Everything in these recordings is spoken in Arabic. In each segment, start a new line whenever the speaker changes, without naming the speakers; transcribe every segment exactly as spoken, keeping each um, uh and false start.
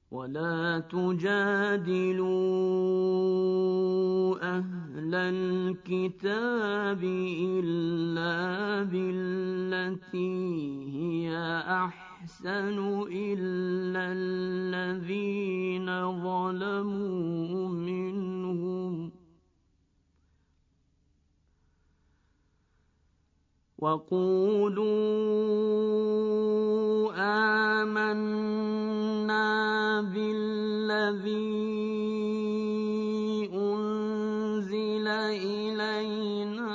ولا تجادلوا أهل الكتاب إلا بالتي هي أحسن إلا الذين ظلموا منهم وقولوا آمنا بالذي أنزل إلينا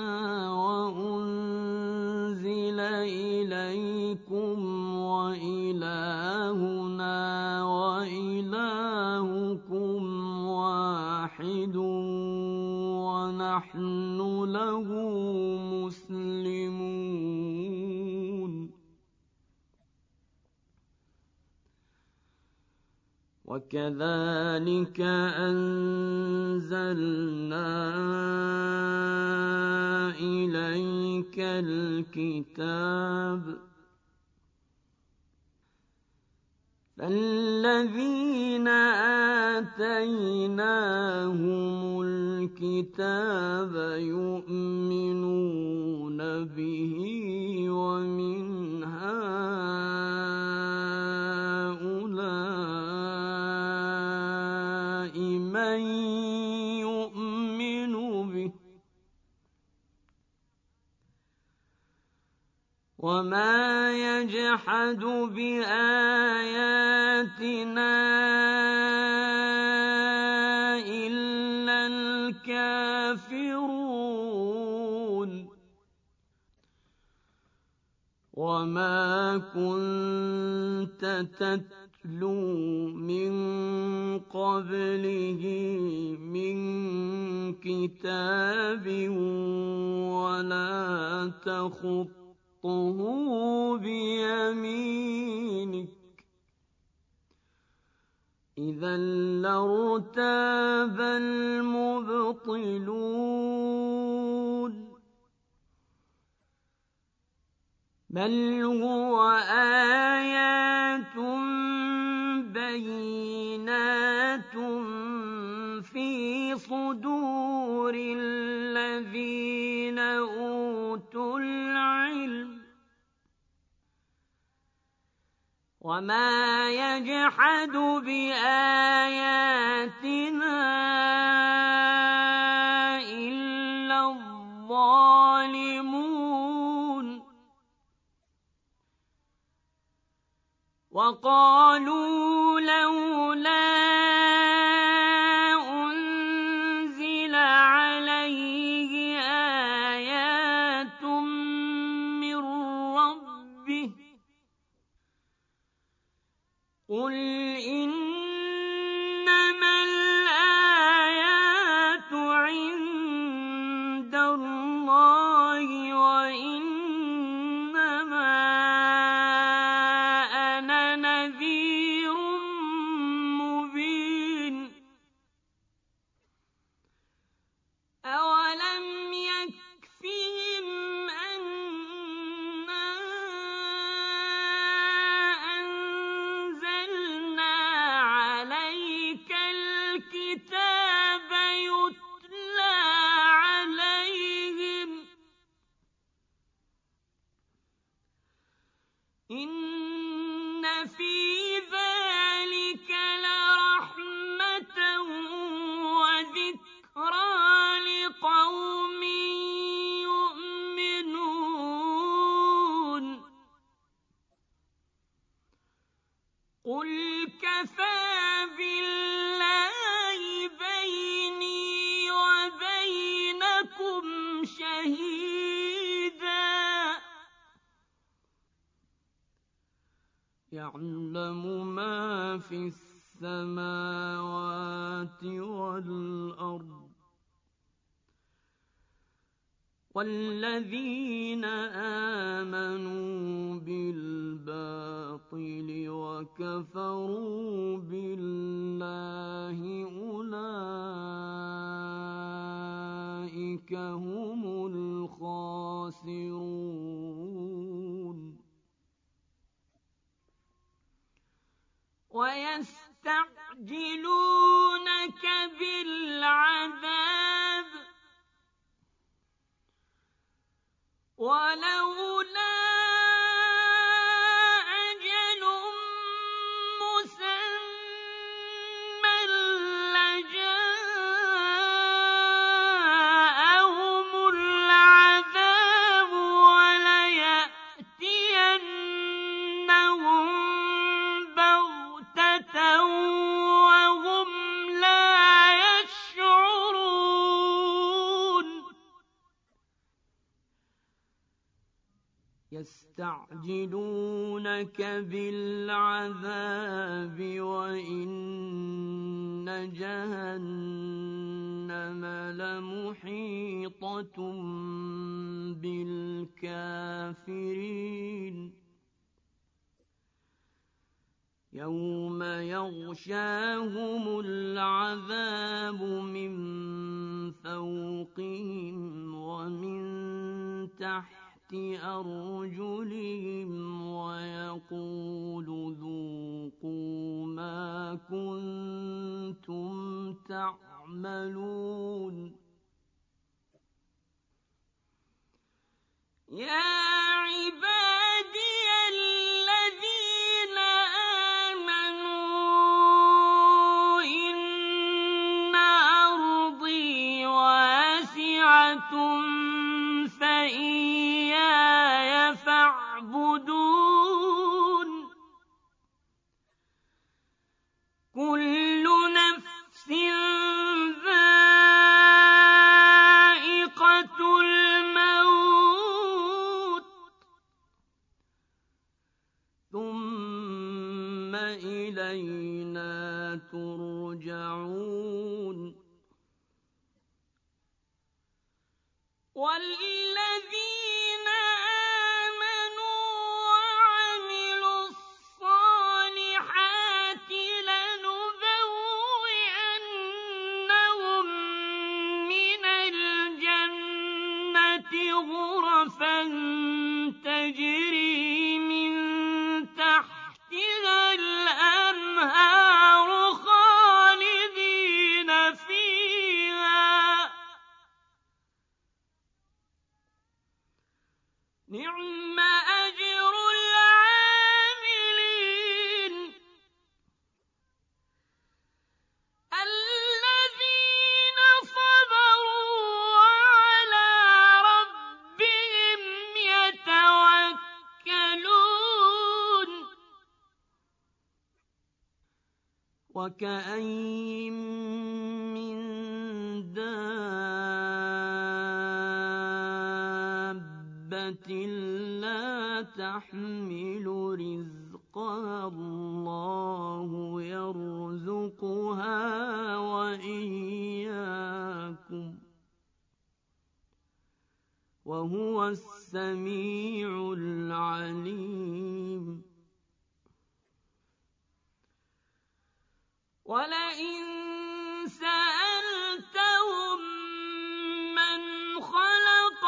وأنزل إليكم وإلهنا وإلهكم واحد ونحن له مسلمون وكذلك أنزلنا إليك الكتاب فالذين آتيناهم الكتاب يؤمنون به ومن هؤلاء من يؤمن به وما يجحد بآياتنا إلا الكافرون وما كنت تتلو من قبله من كتاب ولا تخطه بيمينك إذا لارتاب المبطلون بل هو آيات بينات في صدور الذين أوتوا العلم وما يجحد بآياتنا إلا الظالمون وقالوا لولا أنزل عليه آيات من ربه قل إنما الآيات عند الله وإنما أنا نذير مبين أولم يكفهم أنا أنزلنا عليك الكتاب يتلى عليهم إن في ذلك لرحمة وذكرى لقوم يؤمنون قل كفى بالله بيني وبينكم شهيدا يعلم ما في السماوات والأرض والذين آمنوا بالباطل وكفروا بالله أولئك هم الخاسرون ويستمعون يستعجلونك بالعذاب ولولا أجل مسمى لجاءهم العذاب وليأتينهم بغتة وهم لا يشعرون يستعجلونك بالعذاب وإن جهنم لمحيطة بالكافرين يوم يغشاهم العذاب من فوقهم ومن تحت أرجلهم ويقول ذوقوا ما كنتم تعملون يا عبادي الذين آمنوا إن أرضي واسعة فإياي فاعبدون كل نفس ذائقة الموت ثم إلينا ترجعون والذين آمنوا وعملوا الصالحات لنبوئنهم من الجنة غرفا تجري من تحتها الأنهار خالدين فيها نعم أجر العاملين الذين صبروا وعلى ربهم يتوكلون وكأين من دابة لا تحمل رزقها الله يرزقها وإياكم وهو السميع العليم ولئن سألتهم من خلق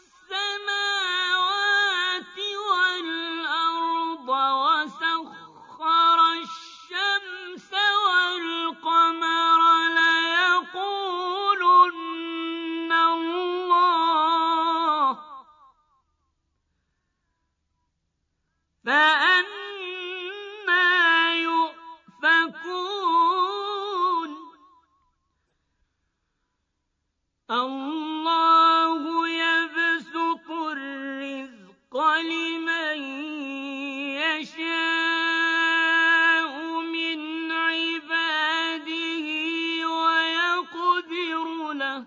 السماوات والأرض وسخر الشمس والقمر ليقولن الله فأنى يؤفكون الله يبسط الرزق لمن يشاء من عباده ويقدر له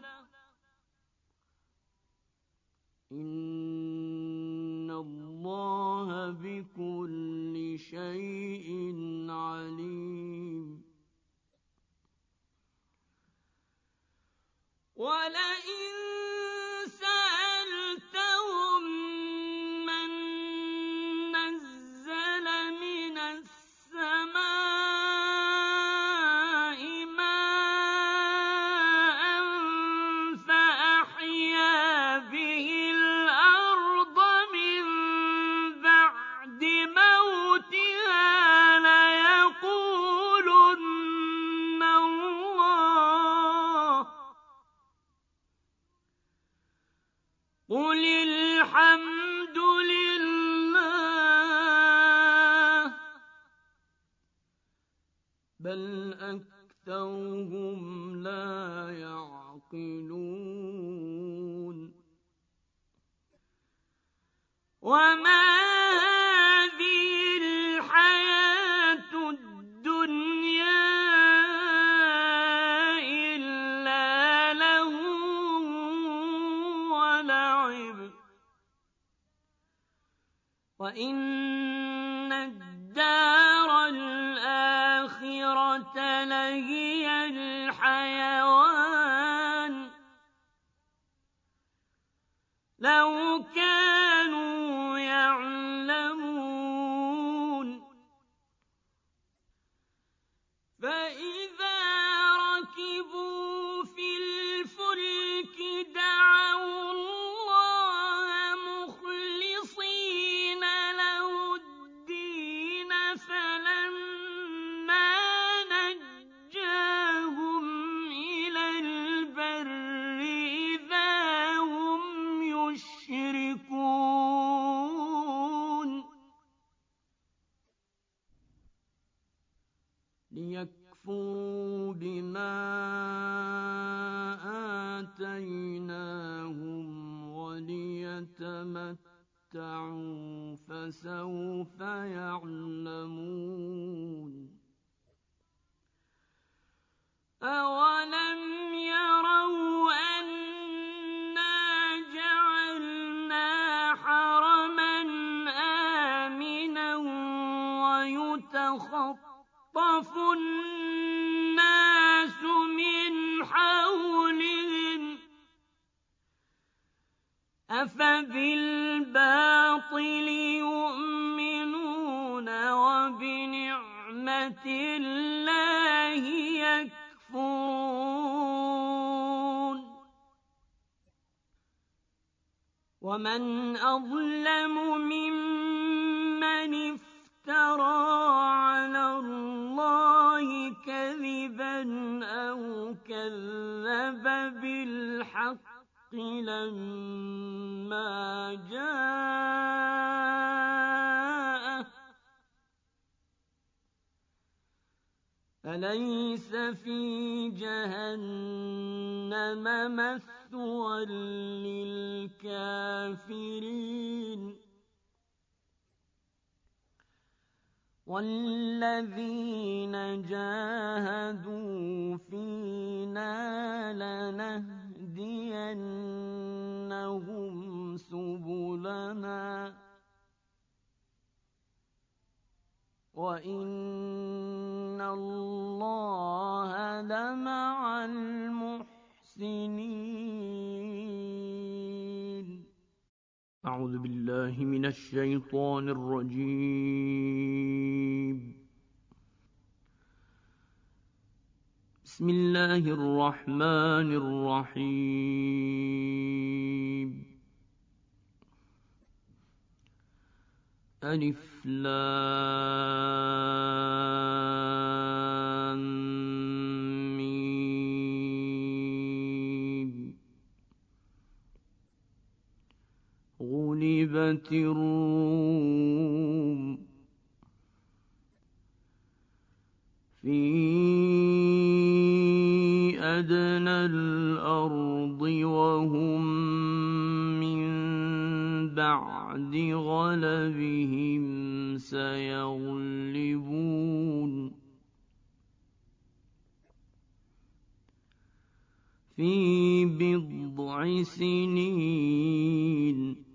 إن الله بكل شيء عليم ولئن سألتهم من نزل الحمد لله بل أكثرهم لا يعقلون وما هذه الحياة الدنيا إلا لهو ولعب وإن الدار الآخرة لهي الحيوان لو كانوا يعلمون فإذا ركبوا في الفلك دعوا الله مخلصين له الدين فلما نجاهم إلى البر إذا هم يشركون ليكفروا بما آتيناهم وليتمتعوا فسوف يعلمون أولم يروا أنا جعلنا حرما آمنا ويتخطف الناس من حولهم أفبالباطل يؤمنون وبنعمة الله يكفرون ومن أظلم ممن افترى على الله كذبا أو كذب بالحق لما جاءه أليس في جهنم مثوى للكافرين والذين جاهدوا فينا لنهدينهم سبلنا وإن الله لمع المحسنين. أعوذ بالله من الشيطان الرجيم. بسم الله الرحمن الرحيم. ألف لام ميم. غلبت الروم في أدنى الأرض وهم من بعد غلبهم سيغلبون في بضع سنين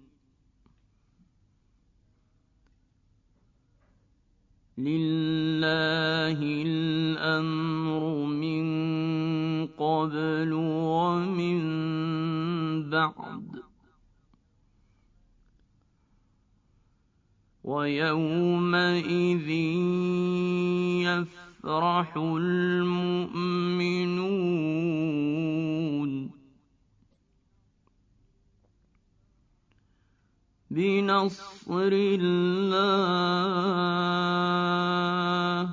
لله الأمر من قبل ومن بعد ويومئذ يفرح المؤمنون بنصر الله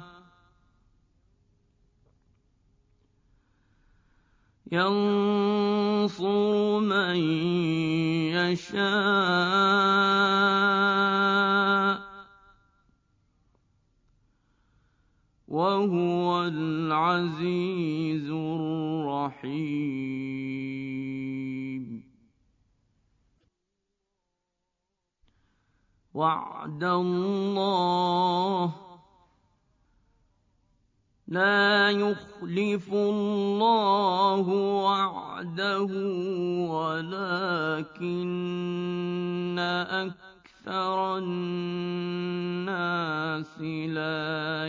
ينصر من يَشَاءُ وَهُوَ الْعَزِيزُ الرَّحِيمُ. وَعْدَ اللَّهِ لَا يُخْلِفُ اللَّهُ وَعْدَهُ وَلَٰكِنَّ أَكْثَرَ النَّاسِ لَا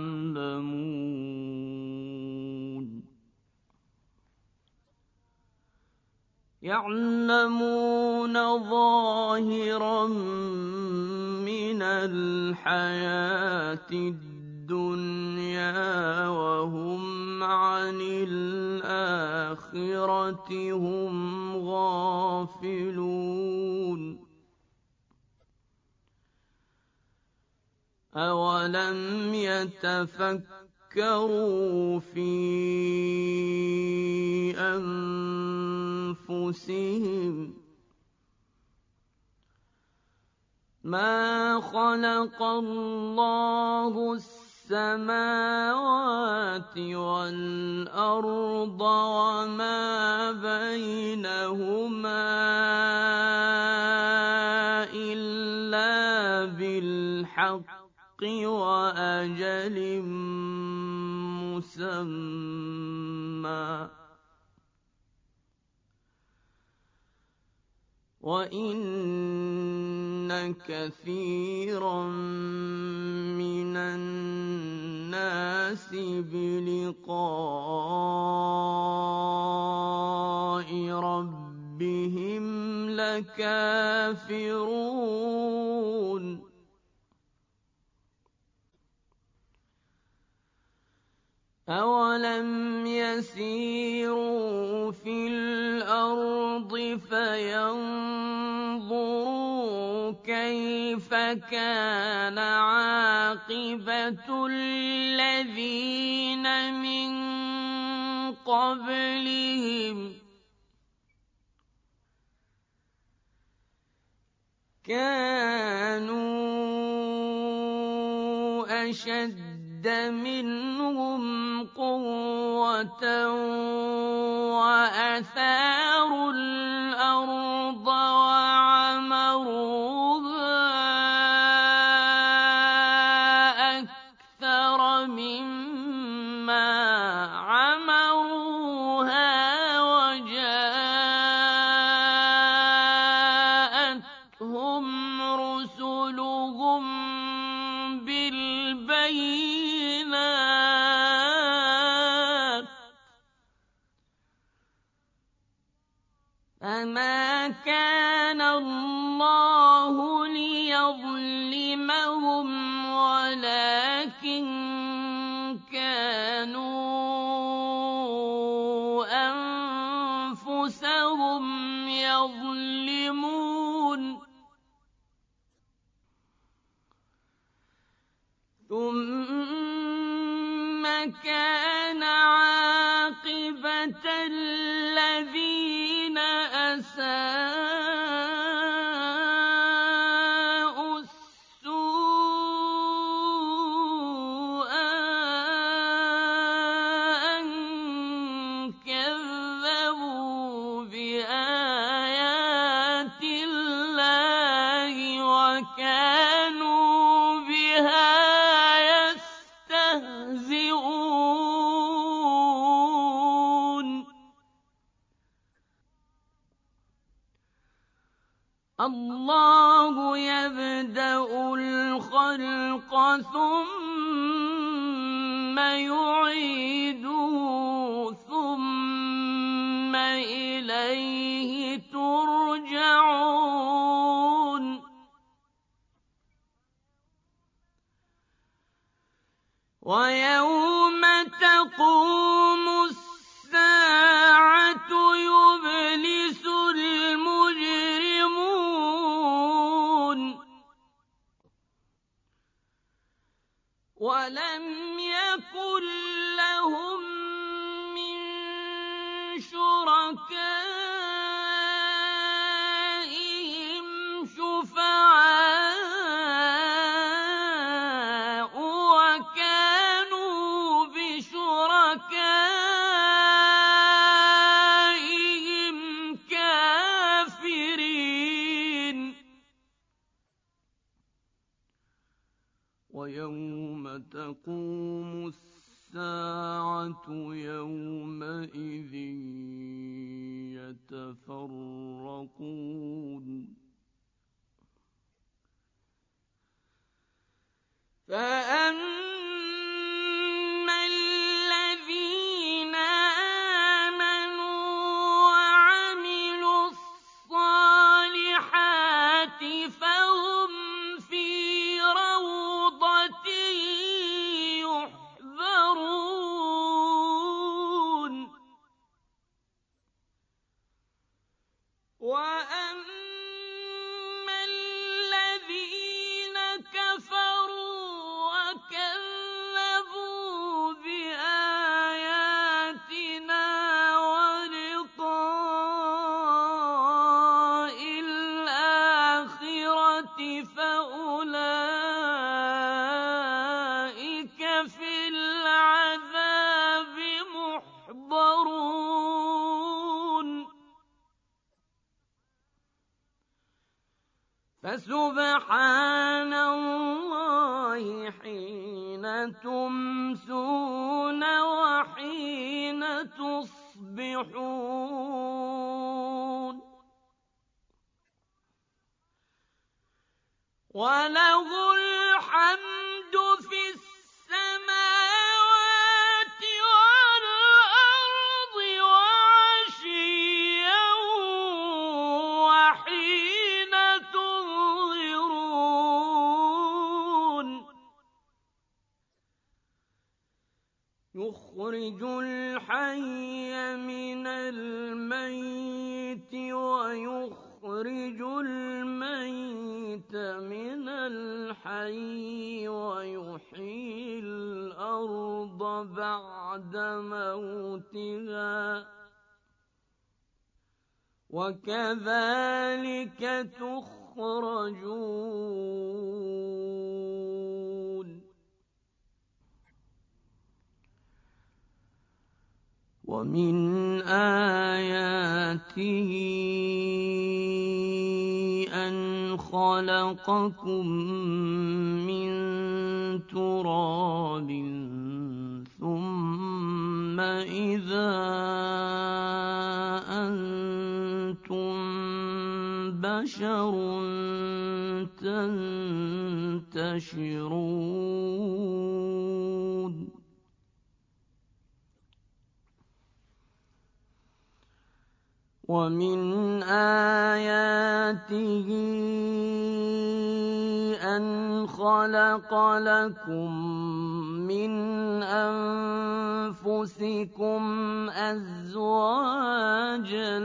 يَعْلَمُونَ يَعْلَمُونَ ظَاهِرًا مِّنَ الْحَيَاةِ الدُّنْيَا وَهُمْ عَنِ الْآخِرَةِ هُمْ غَافِلُونَ أَوَلَمْ يَتَفَكَّرُوا فِي أَنفُسِهِم مَا خَلَقَ اللَّهُ السَّمَاوَاتِ وَالْأَرْضَ وَمَا بَيْنَهُمَا إِلَّا بِالْحَقِّ وَأَجَلٍ مُّسَمًّى وَإِنَّ كَثِيرًا مِّنَ النَّاسِ بِلِقَاءِ رَبِّهِمْ لَكَافِرُونَ أَوَلَمْ يَسِيرُوا فِي الْأَرْضِ فَيَنظُرُوا كَيْفَ كَانَ عَاقِبَةُ الَّذِينَ مِن قَبْلِهِمْ كَانُوا أَشَدَّ مِنْهُمْ قُوَّةً وَأَثَارُوا الْأَرْضَ وَعَمَرُوهَا أَكْثَرَ مِمَّا عَمَرُوهَا وَجَاءَتْهُمْ رُسُلُهُم بِالْبَيِّنَاتِ فَمَا كَانَ اللَّهُ لِيَظْلِمَهُمْ وَلَٰكِن كَانُوا أَنفُسَهُمْ يَظْلِمُونَ ثُمَّ كَانَ عَاقِبَةَ الَّذِينَ أَسَاءُوا السُّوأَىٰ أَن كَذَّبُوا بِآيَاتِ اللَّهِ وَكَانُوا بِهَا يَسْتَهْزِئُونَ اللَّهُ يَبْدَأُ الْخَلْقَ ثُمَّ يُعِيدُهُ ثُمَّ إِلَيْهِ تُرْجَعُونَ وَيَوْمَ تَقُومُ السَّاعَةُ يُبْلِسُ الْمُجْرِمُونَ وَلَمْ يَكُن لَّهُم مِّن شُرَكَائِهِمْ يوم تقوم الساعة يومئذ يتفرقون فأما الذين آمنوا وعملوا الصالحات فهم في روضة يحبرون وأما الذين كفروا وكذبوا بآياتنا ولقاء الآخرة فأولئك في العذاب محضرون فسبحان الله حين تمسون وحين تصبحون وله الحمد في السماوات والأرض وعشيا وحين تظهرون يخرج الحي من الميت ويخرج الميت من الحي ويحيي الأرض بعد موتها وكذلك تخرجون ومن آياته أن خلقكم من تراب ثم إذا أنتم بشر تنتشرون ومن آياته أن خلق لكم من أنفسكم أزواجا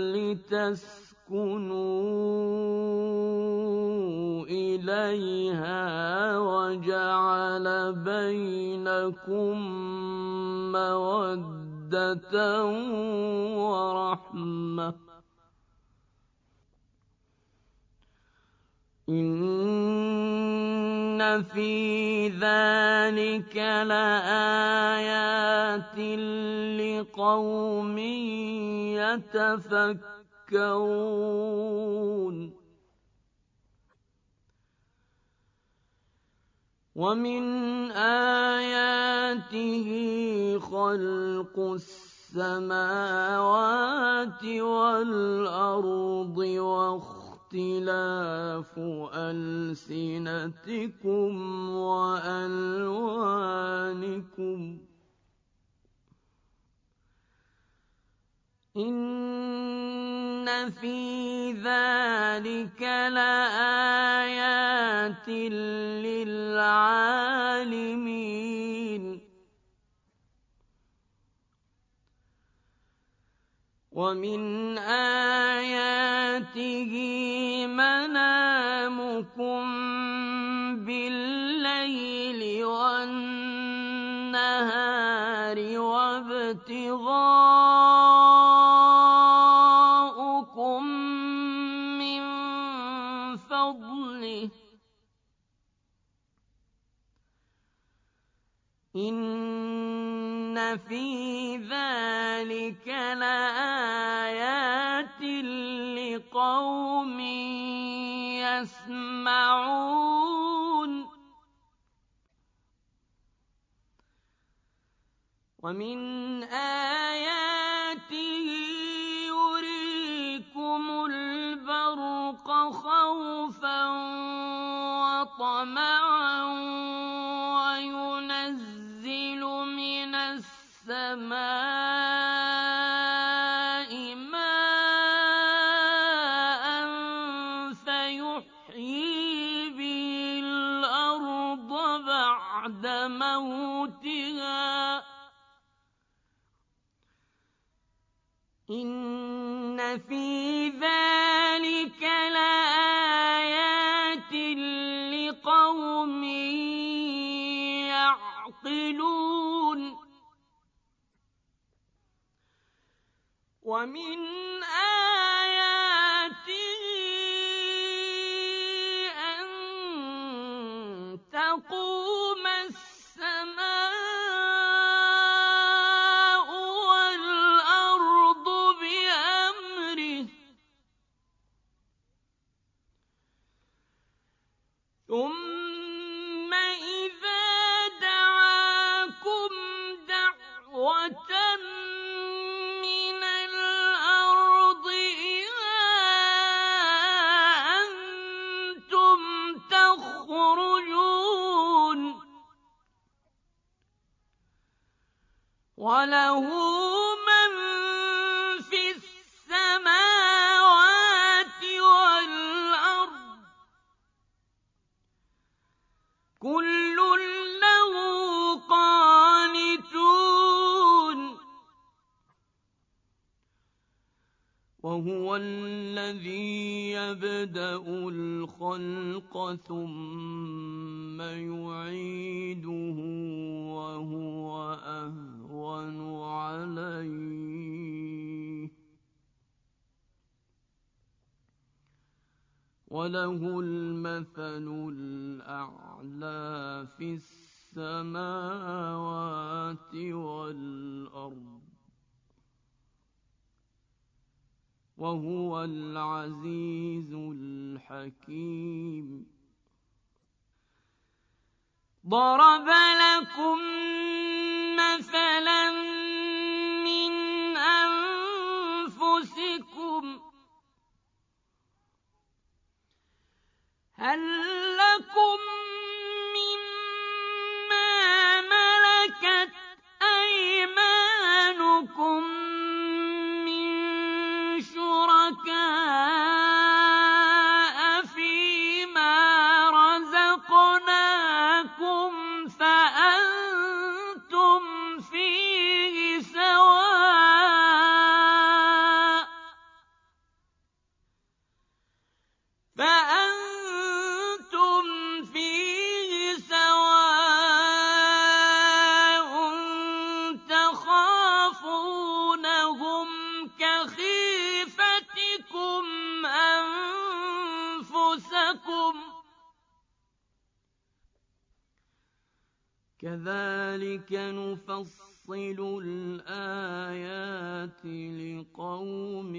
لتسكنوا إليها وجعل بينكم مودة ورحمة إن في ذلك لآيات لقوم يتفكرون ومن آياته خلق السماوات والأرض واختلاف ألسنتكم وألوانكم إن في ذلك لآيات للعالمين ومن آياته منامكم بالليل والنهار وابتغاؤكم من فضله إن في ذلك لآيات لقوم يسمعون ومن آياته يريكم البرق خوفا وطمعا وينزل من السماء ماء فيحيي به الأرض بعد موتها إن في ذلك لآيات لقوم يعقلون ومن آياته أن تقوم السماء والأرض بأمره ثم إذا دعاكم دعوة من الأرض إذا أنتم تخرجون وله من في السماوات والأرض كل له قانتون وهو الذي يبدأ الخلق ثم يعيده وهو أهون عليه وله المثل الأعلى في السماوات والأرض وهو العزيز الحكيم ضرب لكم مثلا من أنفسكم هل لكم مما ملكت أيمانكم من شركاء فيما رزقناكم فأنتم فيه سواء فأنتم فيه سواء تخافونهم كخيفتكم أنفسكم كذلك نفصل الآيات لقوم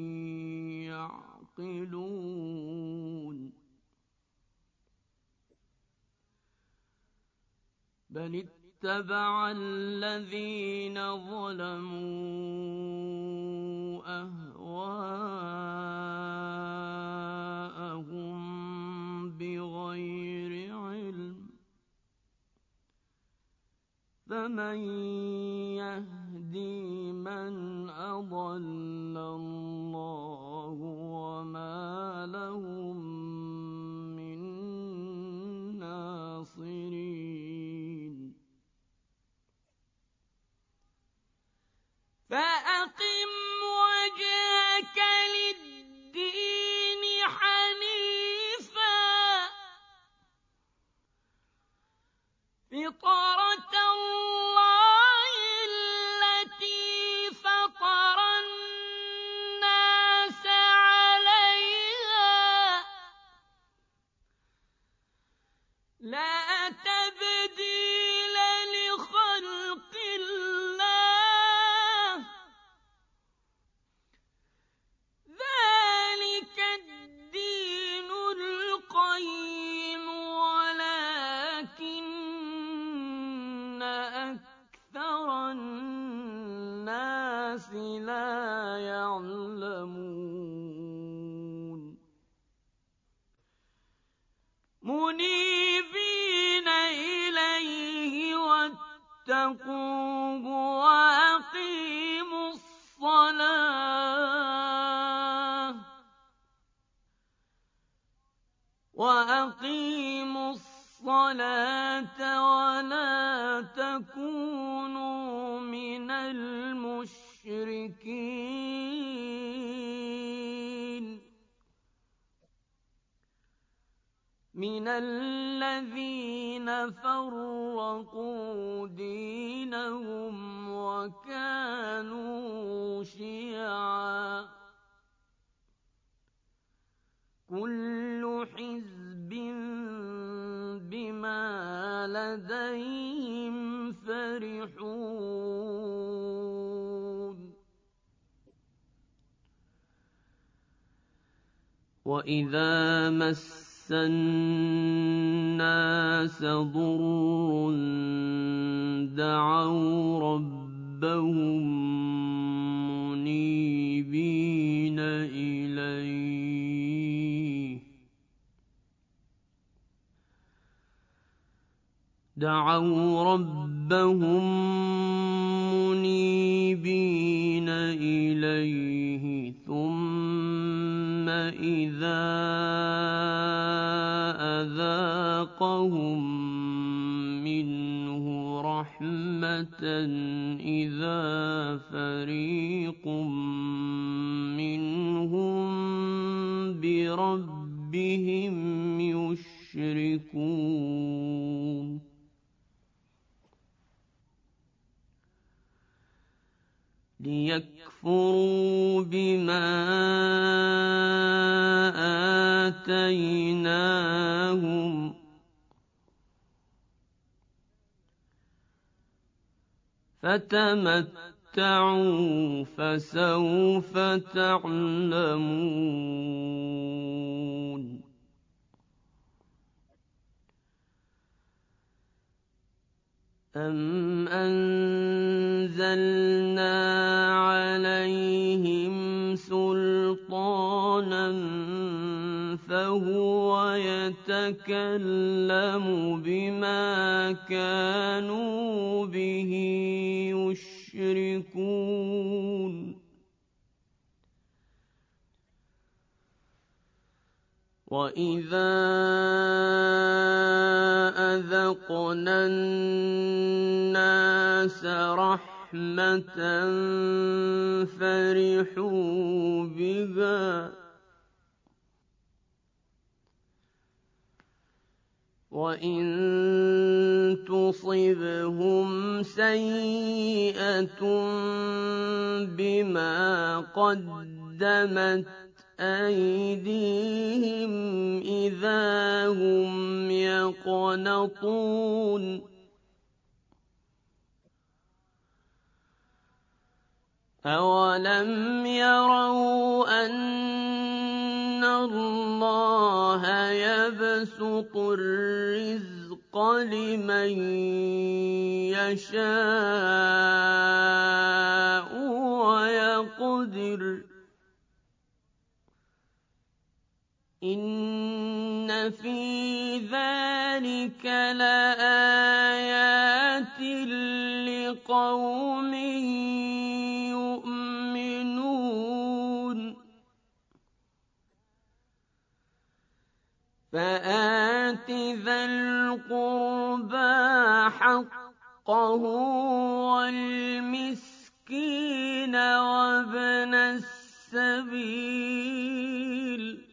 يعقلون بل اتبع الذين ظلموا أهواءهم بغير علم فمن يهدي من أضل الله وما لهم من ناصرين فأقم وجهك للدين حنيفا فطرة الله التي فطر الناس واتقوه وأقيموا الصلاة وأقيموا الصلاة ولا تكونوا من المشركين من الذين فرقوا دينهم وكانوا شيعا كل حزب بما لديهم فرحون وإذا مس الناس ضر دعوا ربهم منيبين إليه دعوا ربهم منيبين إليه ثم إذا أذاقهم منه رحمة إذا فريق منهم بربهم يشركون ليكفروا بما آتيناهم فتمتعوا فسوف تعلمون أم أنزلنا عليهم سلطانا فهو يتكلم بما كانوا به يشركون وَإِذَا أَذَقْنَا النَّاسَ رَحْمَةً فَرِحُوا بِهَا وَإِن تُصِبْهُمْ سَيِّئَةٌ بِمَا قَدَّمَتْ أَيْدِيهِمْ إِذَا هُمْ يَقْنَطُونَ أَوَلَمْ يَرَوْا أَنَّ اللَّهَ يَبْسُطُ الرِّزْقَ لِمَن يَشَاءُ وَيَقْدِرُ إِنَّ فِي ذَلِكَ لَآيَاتٍ لِقَوْمٍ يُؤْمِنُونَ فَآتِ ذَا الْقُرْبَىٰ حَقَّهُ وَالْمِسْكِينَ وَابْنَ السَّبِيلِ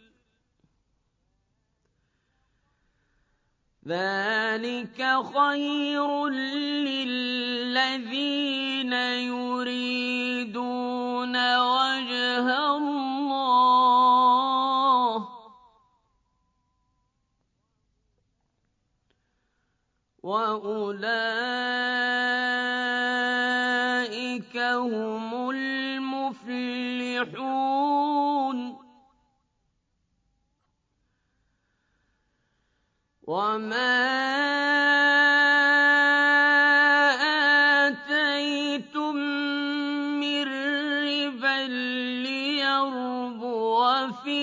ذَلِكَ خَيْرٌ لِّلَّذِينَ يُرِيدُونَ وَجْهَ اللَّهِ وَأُولَٰئِكَ هُمُ الْمُفْلِحُونَ وَمَا آتَيْتُم مِّن رِّبًا لِّيَرْبُوَ فِي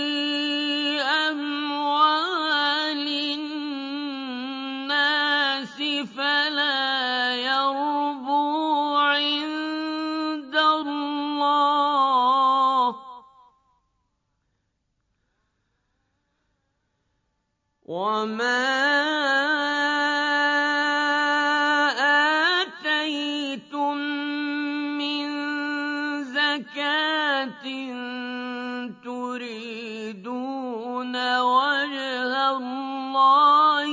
أَمْوَالِ النَّاسِ فلا يربو عند الله وما آتيتم من زكاة تريدون وجه الله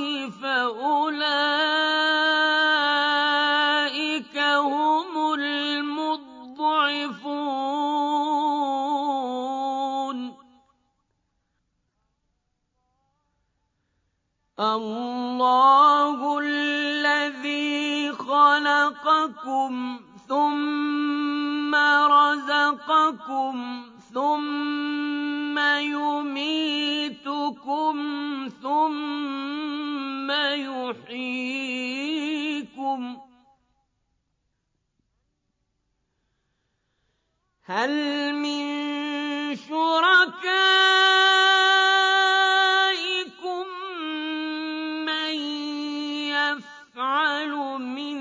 فأولئك هم المضعفون الله الذي خلقكم ثم رزقكم ثم يميتكم ثم يحييكم هل من شركائكم من يفعل من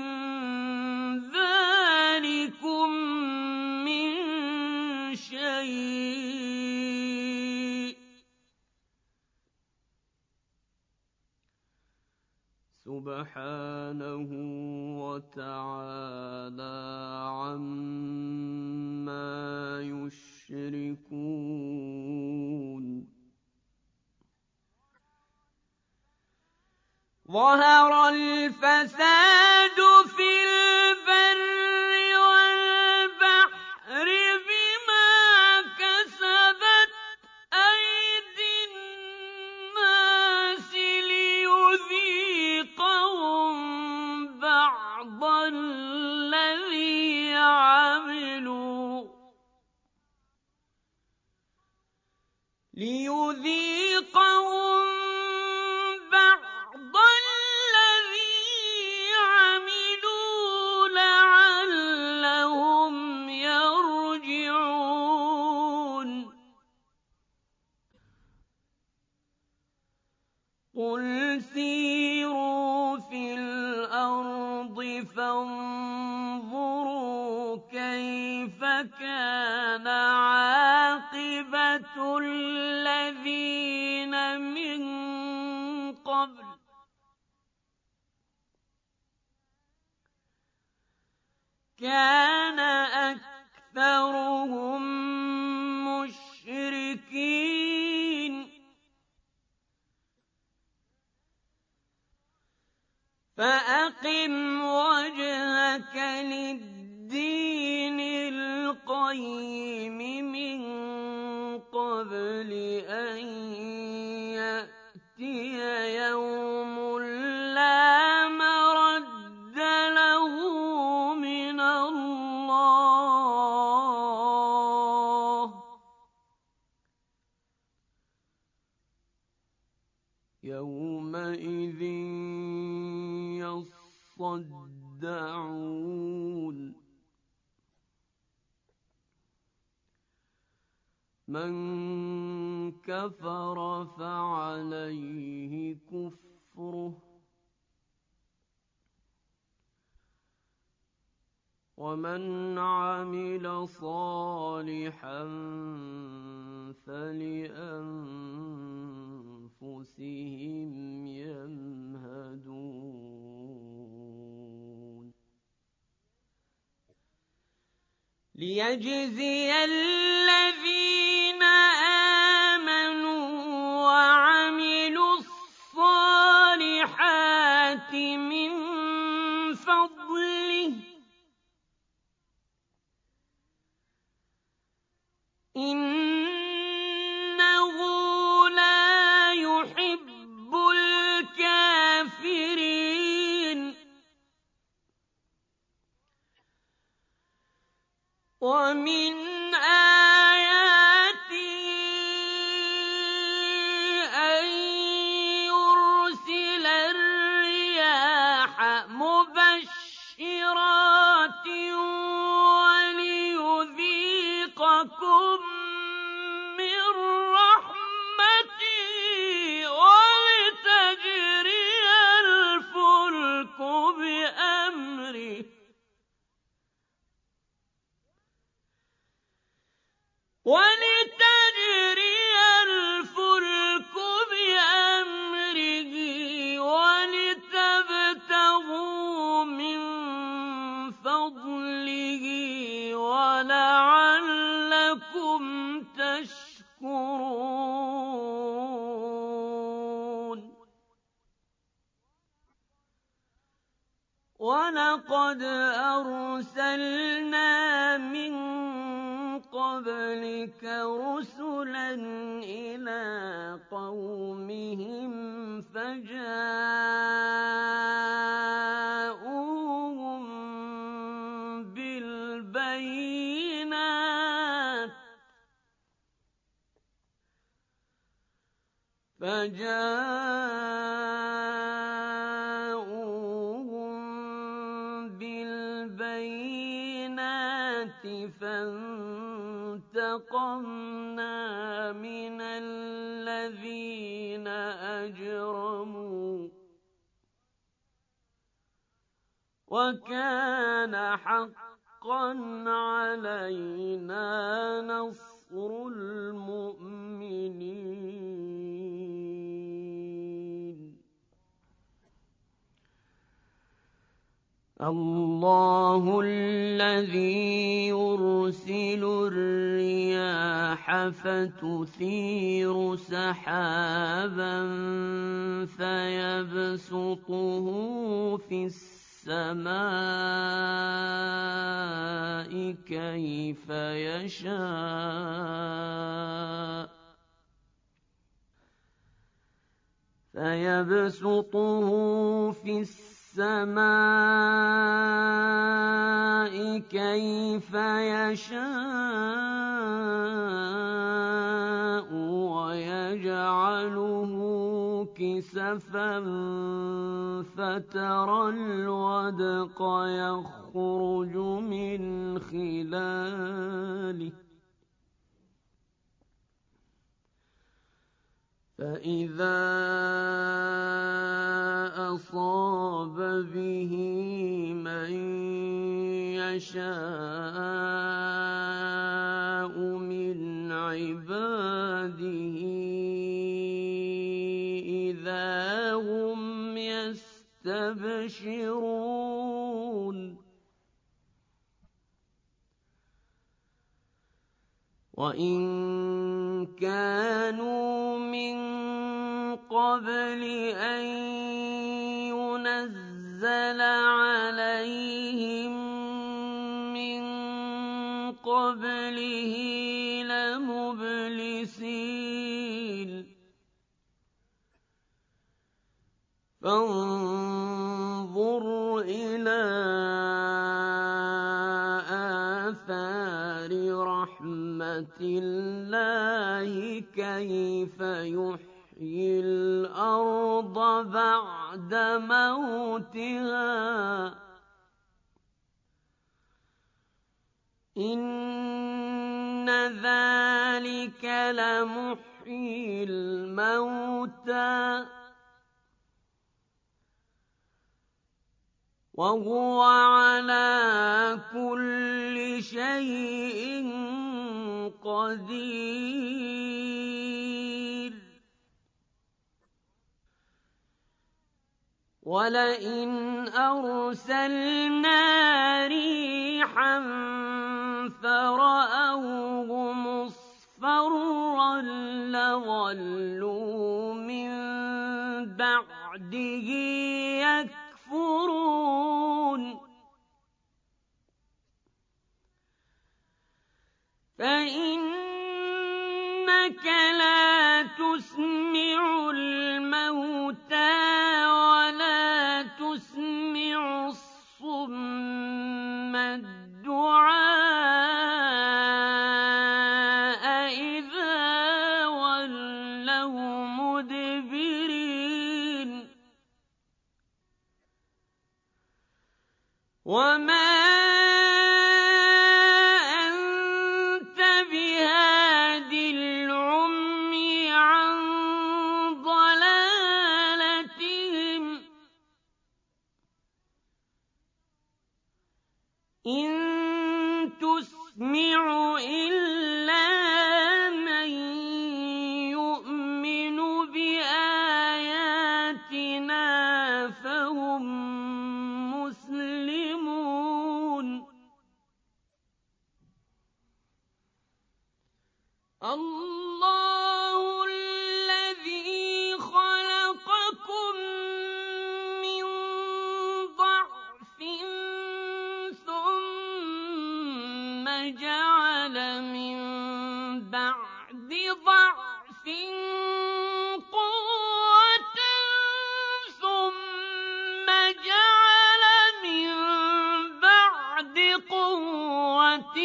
ذلكم من شيء سبحانه وتعالى عما يشركون ظهر الفساد في البر والبحر بما كسبت أيدي الناس ليذيقهم بعض الذي عملوا ليذيقهم بعض الذي عملوا لعلهم يرجعون قل سيروا في الأرض فانظروا كيف كان عاقبة الذين من قبل كان أكثرهم مشركين فأقم وجهك للدين القيم من قبل أن يأتي يوم لا مرد له من الله يومئذ يصدعون من كفر فعليه كفره ومن عمل صالحا فلأنفسهم يمهدون ليجزي الذين آمنوا وعملوا الصالحات من فضله إنه لا يحب الكافرين ومن آياته أن يرسل الرياح مبشرات وليذيقكم من رحمته ولتجري الفلك وَلَقَدْ أَرْسَلْنَا مِن قَبْلِكَ رُسُلًا إِلَىٰ قَوْمِهِمْ فَجَاءُوهُم بِالْبَيِّنَاتِ فَانتَقَمْنَا مِنَ الَّذِينَ أَجْرَمُوا ۖ وَكَانَ حَقًّا عَلَيْنَا نَصْرُ الْمُؤْمِنِينَ. اللَّهُ الَّذِي يُرْسِلُ الرِّيَاحَ فَتُثِيرُ سَحَابًا فَيَبْسُطُهُ فِي السَّمَاءِ كَيْفَ يَشَاءُ فَيَبْسُطُهُ فِي السَّمَاءِ كَيْفَ يَشَاءُ وَيَجْعَلُهُ كِسَفًا فَتَرَى الْوَدْقَ يَخْرُجُ مِنْ خِلَالِهِ فَإِذَا أَصَابَ بِهِ مَن يَشَاءُ مِنْ عِبَادِهِ إِذَا هُمْ يَسْتَبْشِرُونَ وَإِن كَانُوا مِن قَبْلِ أَن يُنَزَّلَ عَلَيْهِم مِّن قَبْلِهِ لَمُبْلِسِينَ فَانظُرْ إِلَىٰ آثَارِ رَحْمَتِ اللَّهِ كَيْفَ يُحْيِي الْأَرْضَ بَعْدَ مَوْتِهَا ۚ إِنَّ ذَٰلِكَ لَمُحْيِي الْمَوْتَىٰ وَهُوَ عَلَىٰ كُلِّ شَيْءٍ قَدِيرٌ وَلَئِنْ أَرْسَلْنَا رِيحًا فَرَأَوْهُ مُصْفَرًّا لَّظَلُّوا مِن بَعْدِهِ يَكْفُرُونَ فَإِنَّكَ لَا تُسْمِعُ الْمَوْتَىٰ وَلَا تُسْمِعُ الصُّمَّ الدُّعَاءَ إِذَا وَلَّوْا مُدْبِرِينَ وَمَا أَنتَ بِهَادِ الْعُمْيِ عَن ضَلَالَتِهِمْ ۖ إِن تُسْمِعُ إِلَّا مَن يُؤْمِنُ بِآيَاتِنَا فَهُم مُّسْلِمُونَ اللَّهُ الَّذِي خَلَقَكُم مِّن ضَعْفٍ جعل من بعد ضعف قوة ثم جعل من بعد قوة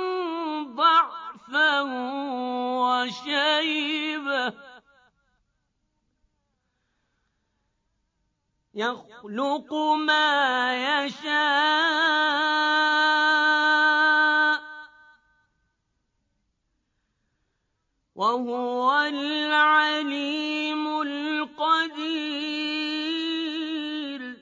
ضعفا وشيبة يخلق ما يشاء وهو العليم القدير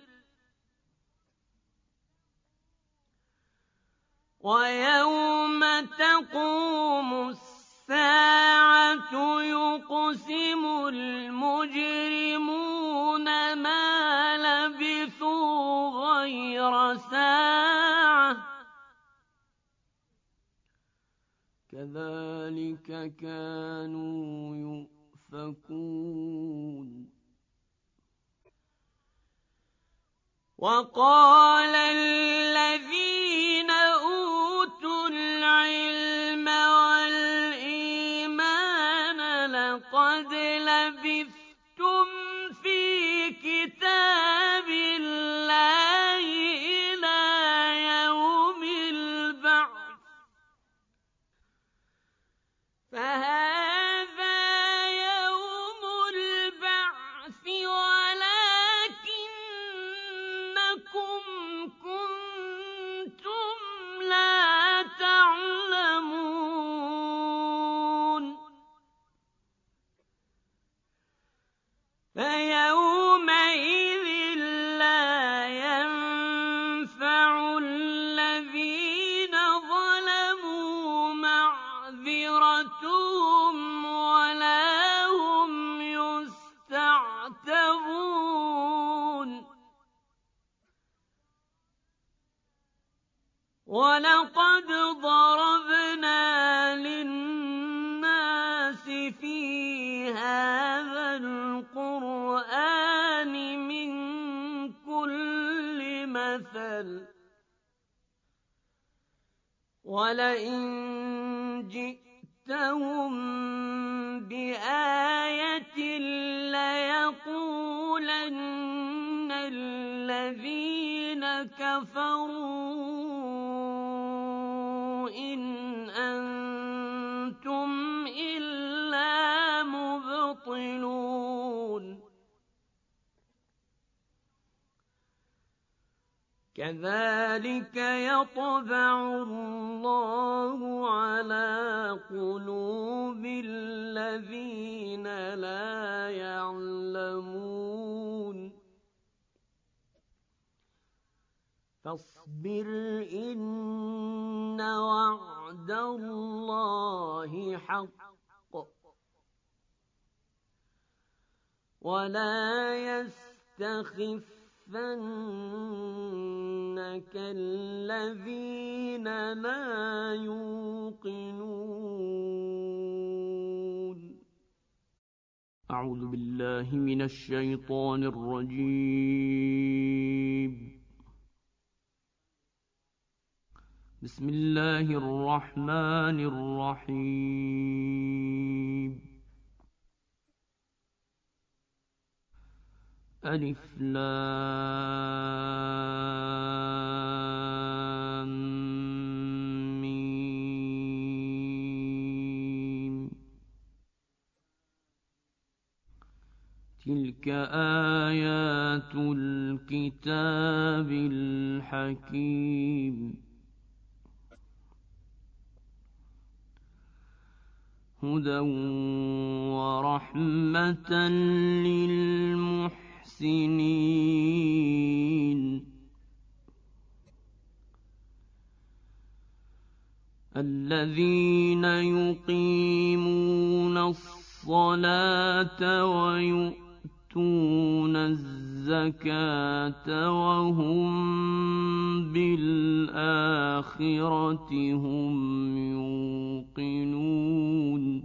ويوم تقوم الساعة يقسم المجرمون ما لبثوا غير ساعة كذلك كانوا يؤفكون وقال الذين أوتوا العلم والإيمان لقد لبثتم في كتاب الله إلى يوم البعث فهذا يوم البعث ولكنكم كنتم لا تعلمون فيومئذ لا ينفع الذين ظلموا معذرتهم ولا هم يستعتبون ولقد ضربنا للناس في هذا القرآن من كل مثل ولئن جئتهم بآية ليقولن الذين كفروا إن أنتم إلا مبطلون كذلك يطبع الله على قلوب الذين لا يعلمون فاصبر إن وعد الله حق ولا يستخفنك الذين لا يوقنون. أعوذ بالله من الشيطان الرجيم. بسم الله الرحمن الرحيم. ألف لام ميم. تلك آيات الكتاب الحكيم. هدى ورحمة للمحسنين الذين يقيمون الصلاة ويؤتون الزكاة وهم بالآخرة هم يوقنون.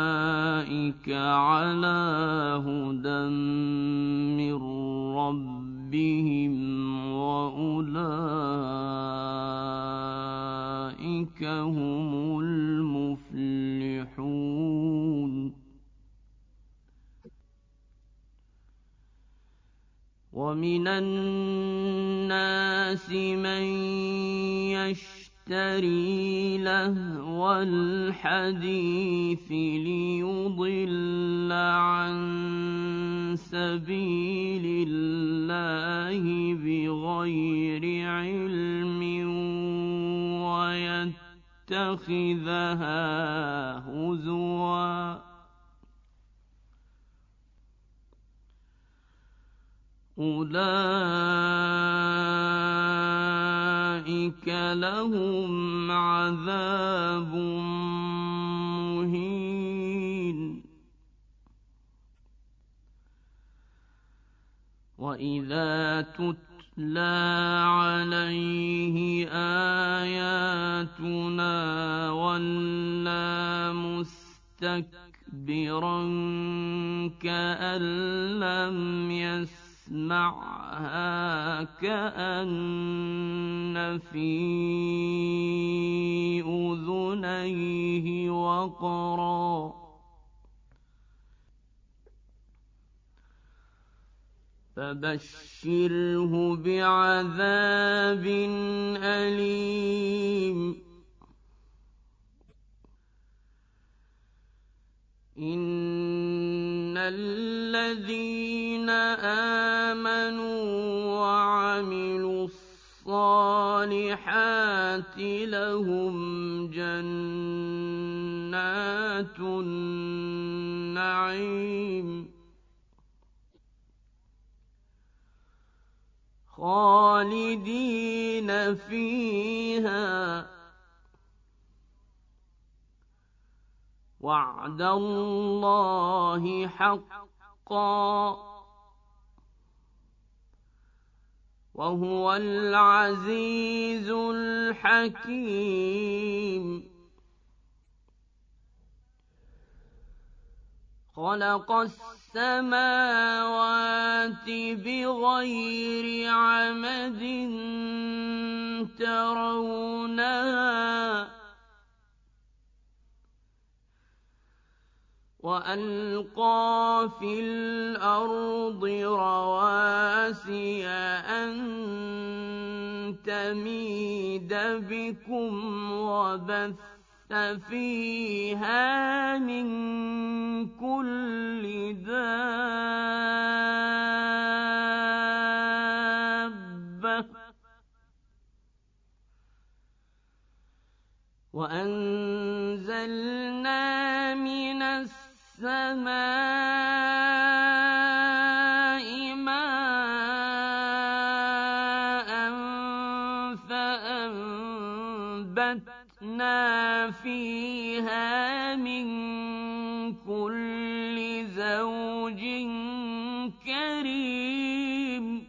أولئك على هدى من ربهم بهم وأولئك هم المفلحون. ومن الناس من يشتري لهو الحديث ليضل عن سبيل الله بغير علم ويتخذها هزوا أولئك لهم عذاب مهين. وإذا تتلى عليه آياتنا ولى مستكبرا كأن لم يسمعها كأن في أذنيه وقرا فبشره بعذاب أليم. إن الذين آمنوا وعملوا الصالحات لهم جنات النعيم خالدين فيها وعد الله حقا وهو العزيز الحكيم. خلق السماوات بغير عمد ترونها وألقى في الأرض رواسي أن تميد بكم وبث فيها من كل دابة وأنزلنا من السماء ماء فأنبتنا فيها من كل زوج كريم.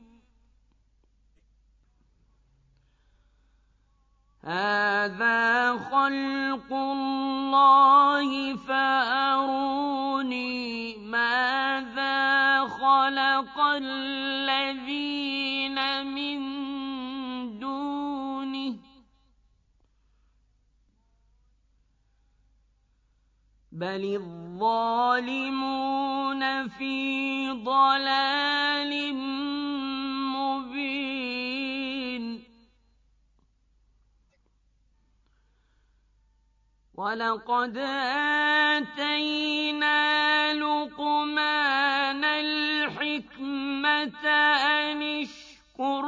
هذا خلق الله فأروني ماذا خلق الذين من دونه بل الظالمون في ضلال مبين. ولقد آتينا لقمان الحكمة أن اشكر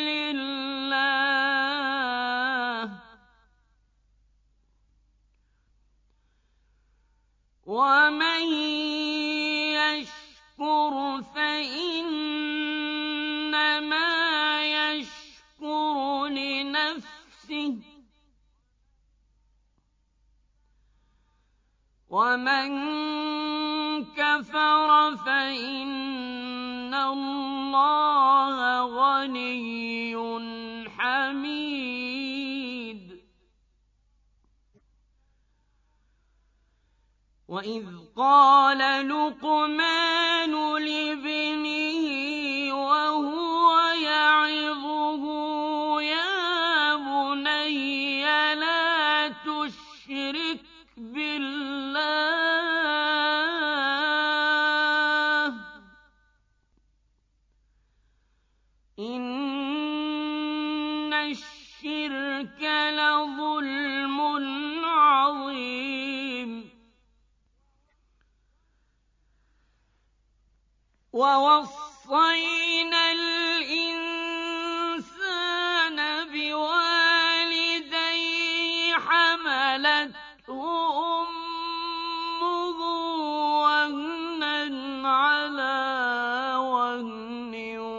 لله ومن يشكر فإنما يشكر لنفسه ومن كفر فإن الله غني حميد. وإذ قال لقمان لابنه وهو الشرك لظلم عظيم ووصينا الإنسان بوالديه حملته أمه وهنا على وهن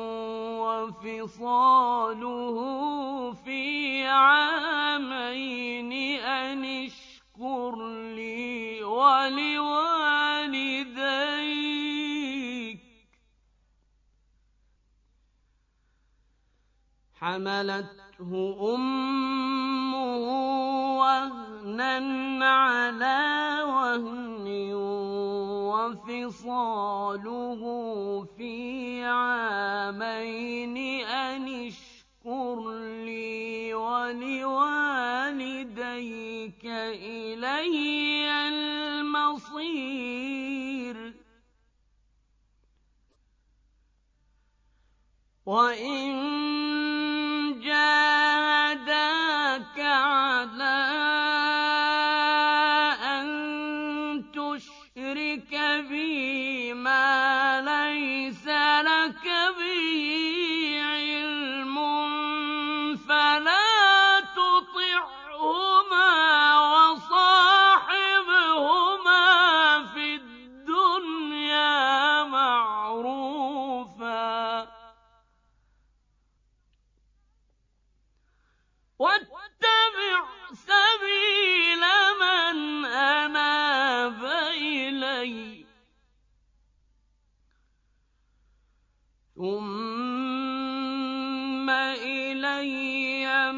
وفصاله في عامين أن اشكر لي ولوالديك حملته أمه وهنا على وهن وفصاله في عامين أن اشكر لي ولوالديك إلي المصير وإن جاهداك على أن تشرك بي ما ليس لك به علم فلا تطعهما وصاحبهما في الدنيا معروفا واتبع سبيل من أناب إلي ثم إلي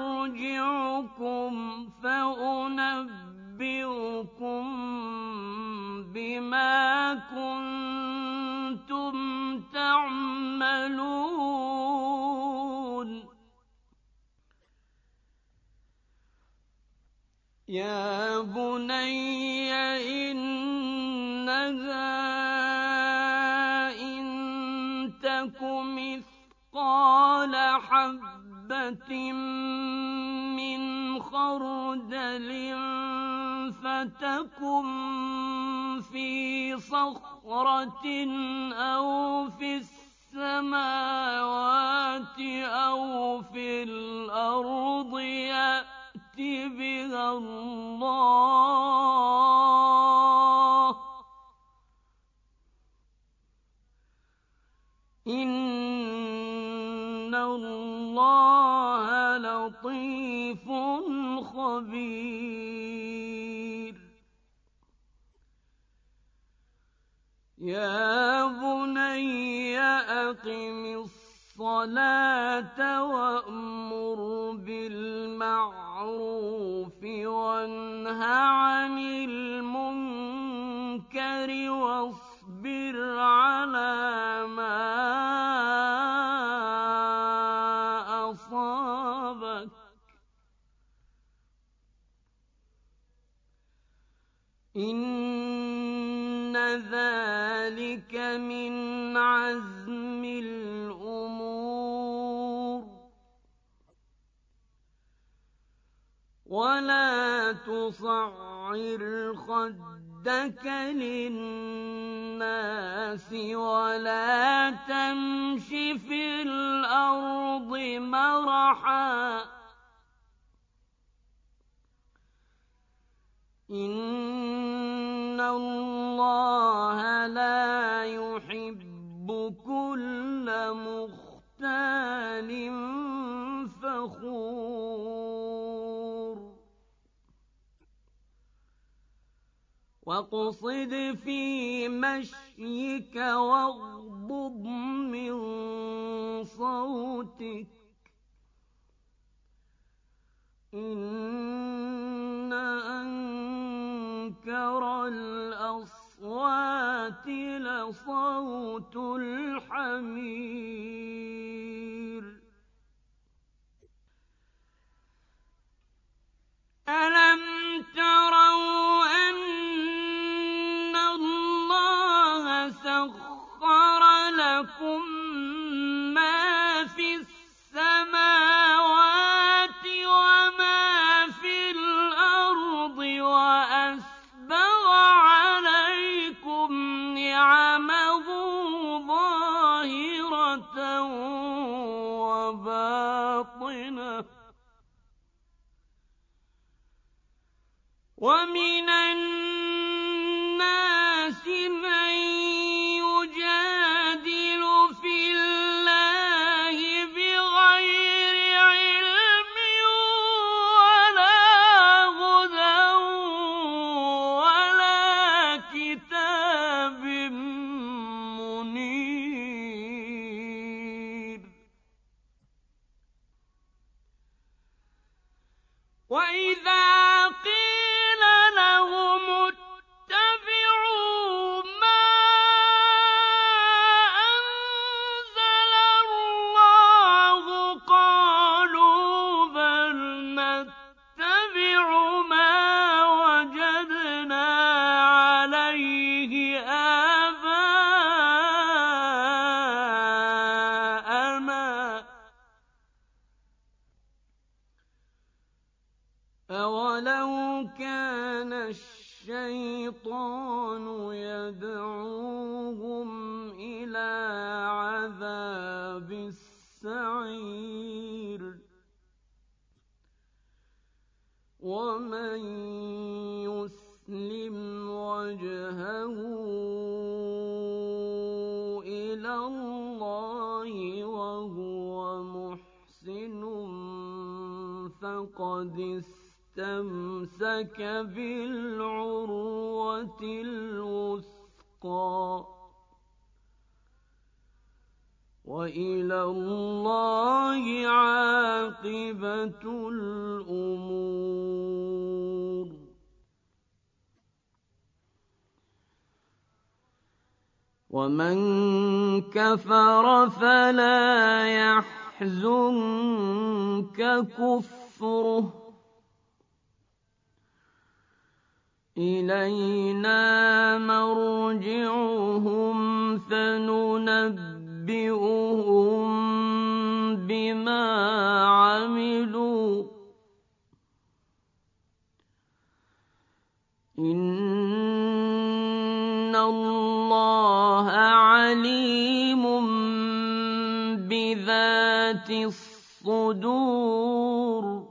مرجعكم فأنبئكم بما كنتم تعملون يا بني إنها إن تك مثقال حبة من خردل فتكن في صخرة أو في السماوات أو في الأرض يأت بها الله إن الله لطيف خبير يا بني أقم الصلاة وأمر بالمعروف وانه عن المنكر واصبر على ما أصابك إن ذلك من عزم الأمور ولا تصعر خدك للناس ولا تمش في الأرض مرحا إن الله لا يحب كل مختال فخور واقصد في مشيك واغضض من صوتك إن أنكر الأصوات لصوت الحمير ألم تروا أن الله سخر لكم ما في السماوات نعمه ظاهرة وباطنة ومن الناس من يجادل في الله بغير علم ولا هدى ولا كتاب منير وإذا قيل لهم اتبعوا ما أنزل الله قالوا بل نتبع ما وجدنا عليه آباءنا أولو كان الشيطان يدعوهم إلى عذاب السعير ومن يسلم وجهه إلى الله وهو محسن فقد استمسك بالعروة الوثقى وإلى الله عاقبة الأمور ومن كفر فلا يحزنك كفره إلينا مرجعهم فننبئهم بما عملوا إن الله عليم بذات الصدور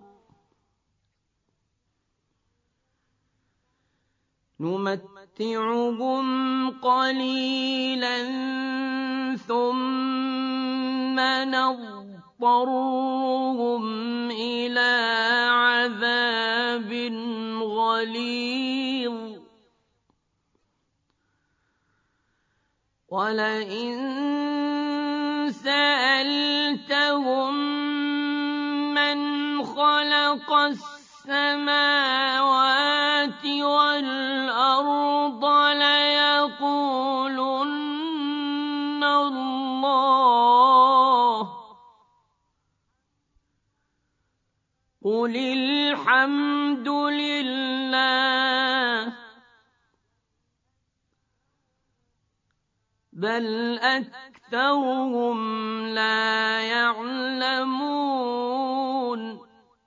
نمتعهم قليلا ثم نضطرهم إلى عذاب غليظ ولئن سألتهم من خلق السماوات والأرض ليقولن الله قل الحمد لله بل أكثرهم لا يعلمون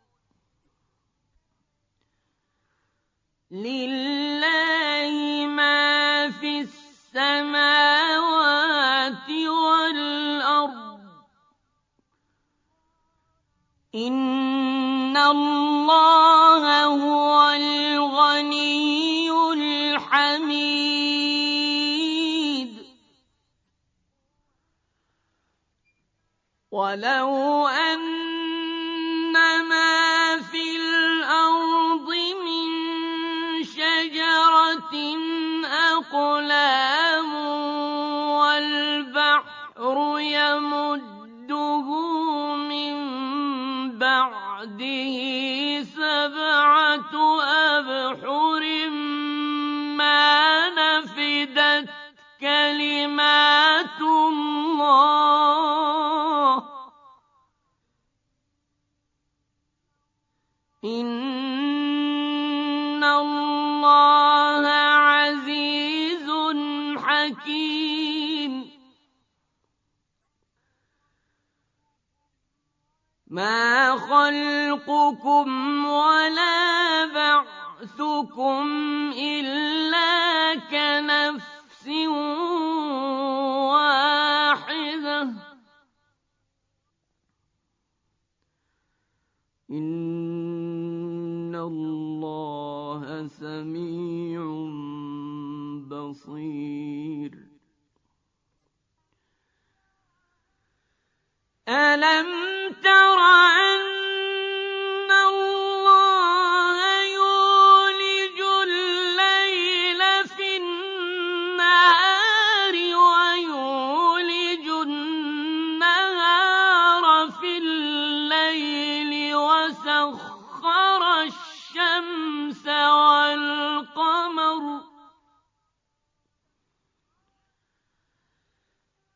لله ما في السماوات والأرض إن الله هو الغني الحميد ولو أن ما في الأرض من شجرة أقلام والبحر يمده من بعده سبعة أبحر ما نفدت كلمات الله إن الله عزيز حكيم ما خلقكم ولا بعثكم إلا كنفس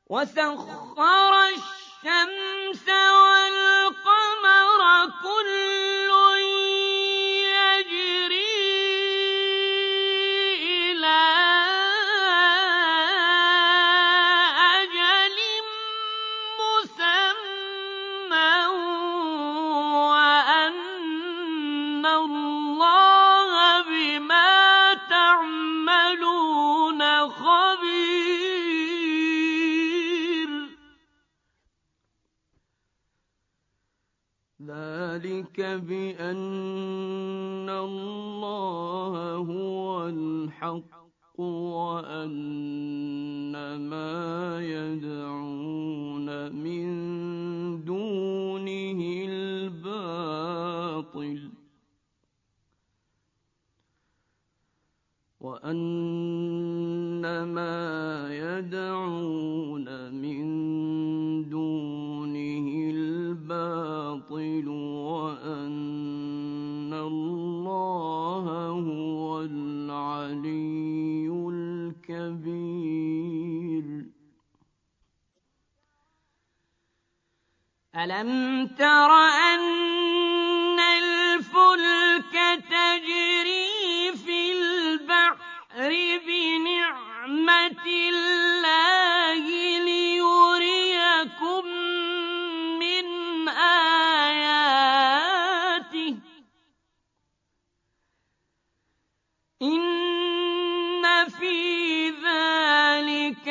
وسخر الشمس والقمر كل يجري إلى أجل مسمى وأن الله بما تعملون خبير. ذلك بأن الله هو الحق وأن ما يدعون من دونه الباطل وأن ما يدعون من دونه الباطل وأن الله هو العلي الكبير. ألم تر أن الفلك تجري في البحر بنعمة الله ليريكم من آياته إن في ذلك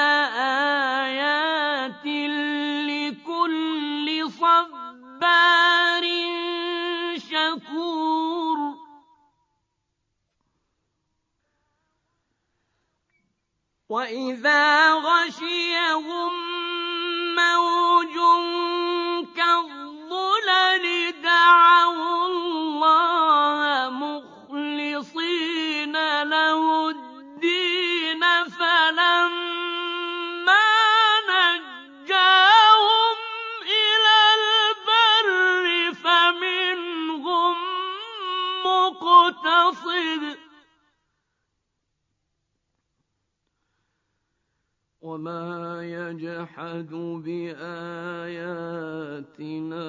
لآيات لكل صبار شكور. وإذا غشيهم موج كالظلل دعوا الله مخلصين له الدين فلما نجاهم إلى البر فمنهم مقتصد وما يجحد بآياتنا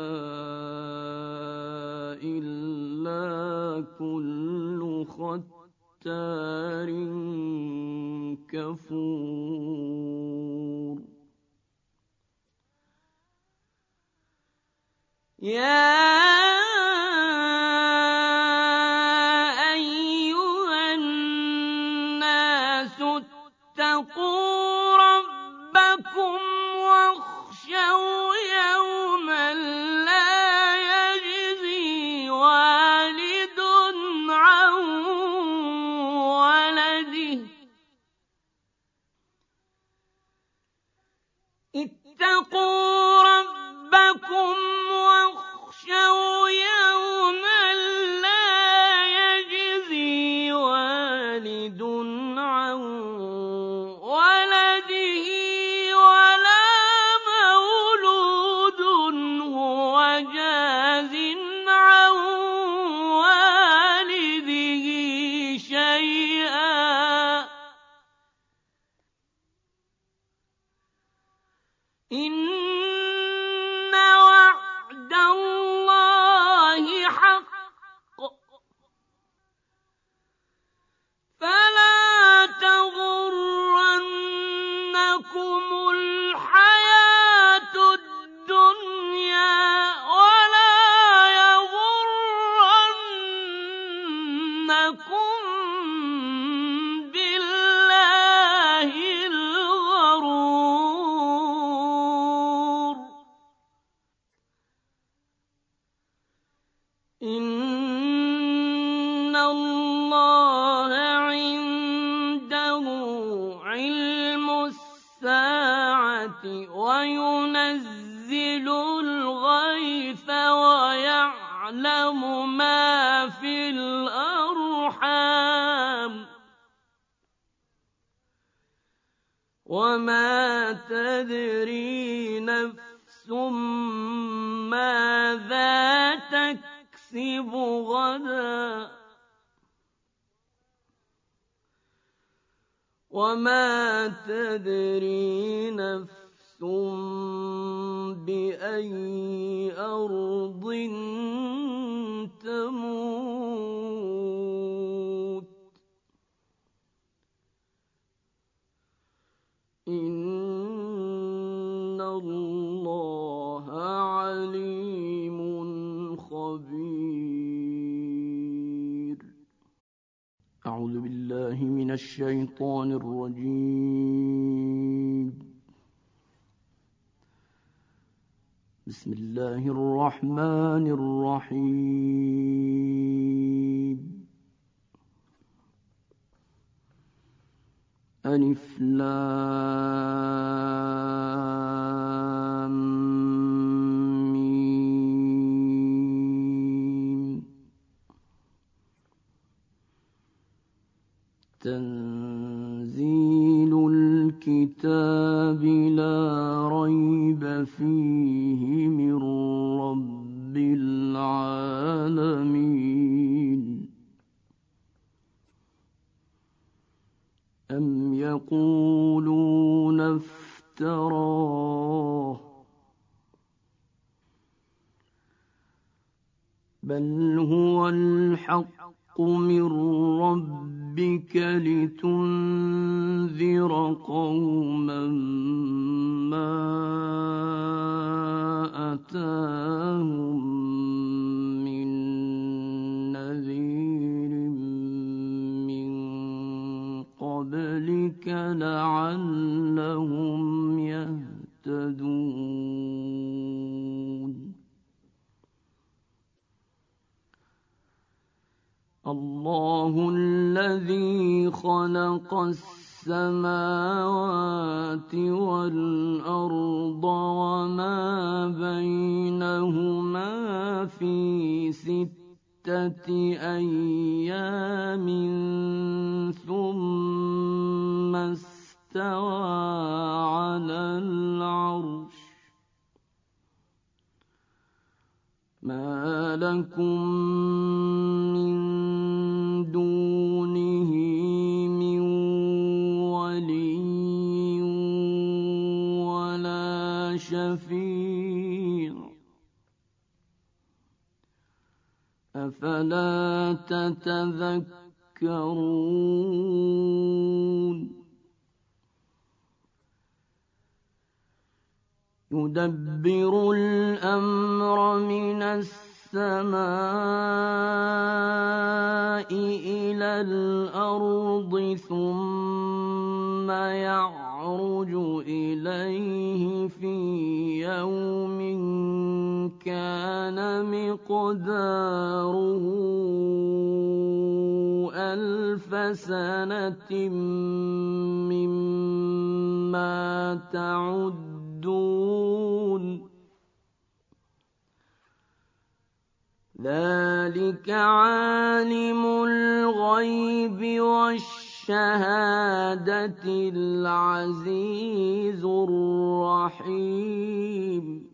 إلا كل ختار كفور. يا أيها الناس اتقوا ربكم واخشوا يوما لا يجزي والد عن ولده اتقوا ربكم واخشوا يوما لا يجزي والد عن ولده ولا مولود هو جاز عن والده شيئا إن وعد الله حق فلا تغرنكم الحياة الدنيا ولا يغرنكم بالله الغرور. إن الله عنده علم الساعة وينزل الغيث ويعلم ما في الأرحام وما تدري نفس ماذا تكسب غدا وما تدري نفس بأي أرض تموت إن الله عليم خبير. أعوذ بالله من الشيطان الرجيم. بسم الله الرحمن الرحيم. ألف لام ميم. تنزيل الكتاب لا ريب فيه من رب العالمين. أم يقولون افتراه بل هو الحق من ربك لتنذر قوما ما أتاهم من نذير من قبلك لعلهم يهتدون. الله الذي خلق السماوات والأرض وما بينهما في ستة أيام ثم استوى على العرش. ما لكم من دونه من ولي ولا شفيع أفلا تتذكرون. يدبر الأمر من السماء إلى الأرض ثم يعرج إليه في يوم كان مقداره ألف سنة مما تعدون. ذلك عالم الغيب والشهادة العزيز الرحيم.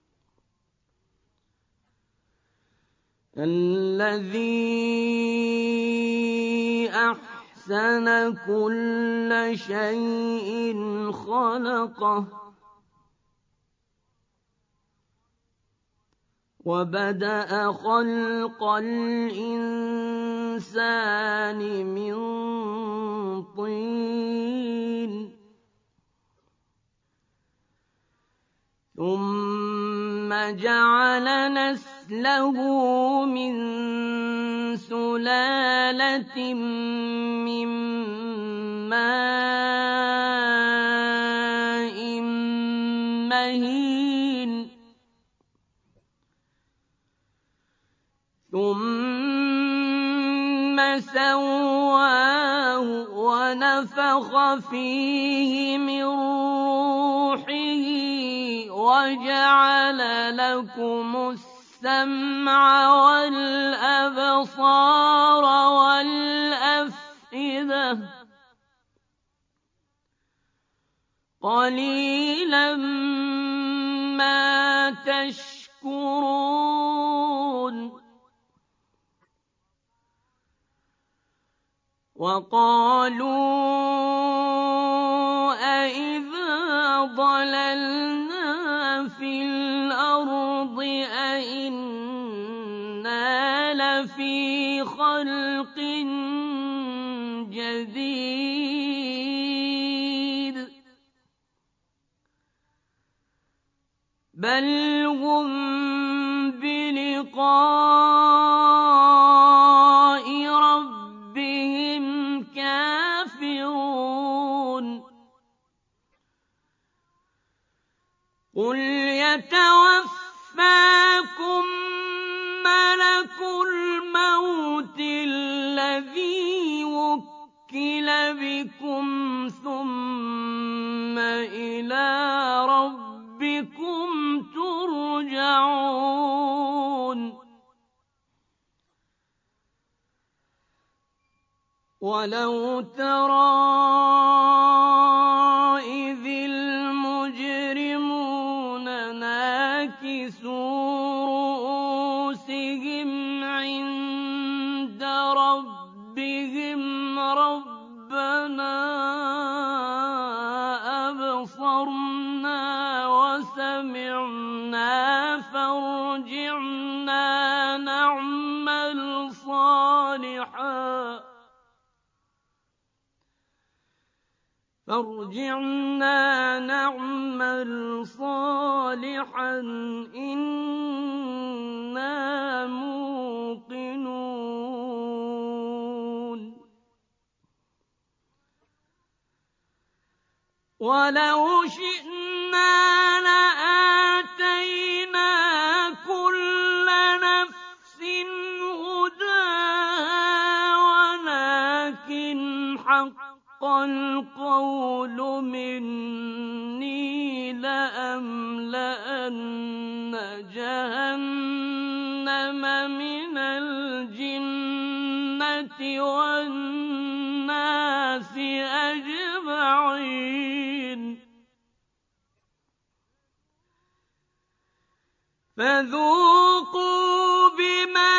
الذي أحسن كل شيء خلقه وبدأ خلق الإنسان من طين ثم جعل نسله من سلالة من ماء مهين ثم سواه ونفخ فيه من روحه وجعل لكم السمع والأبصار والأفئدة قليلا ما تشكرون. وقالوا أئذا ضللنا بل هم بلقاء ربهم كافرون قل يتوفاكم ملك الموت الذي وكل بكم ثم إلى ربكم ترجعون ولو ترى إذ المجرمون ناكسوا رؤوسهم عند ربهم ربنا أبصرنا وسمعنا فارجعنا نعمل صالحا فارجعنا نعمل صالحا إنا موقنون ولو شئنا لآتينا كل نفس هداها ولكن حق القول مني لأملأن جهنم من الجنة والناس أجمعين فذوقوا بما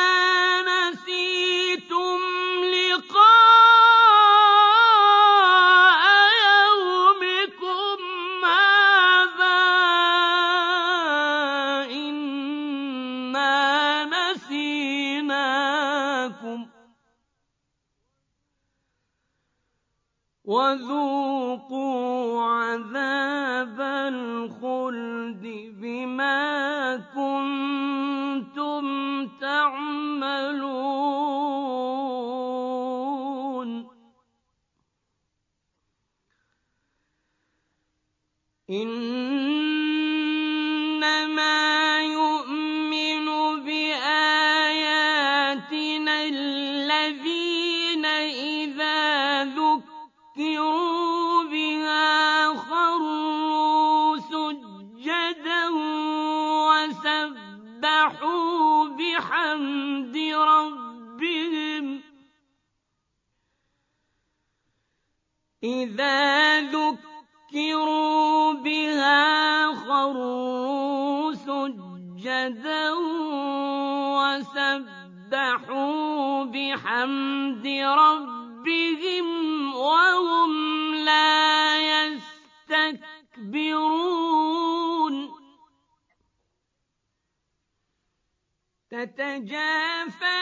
نسيتم لقاء يومكم هذا إنا نسيناكم وذوقوا عذاب الخلد بما كنتم تعملون إنما يؤمن بآياتنا الذين إذا ذكروا بها خروا سجدا وسبحوا بحمد ربهم إذا ذكروا بها خروا سجدا وسبحوا بحمد ربهم وهم لا يستكبرون تتجافى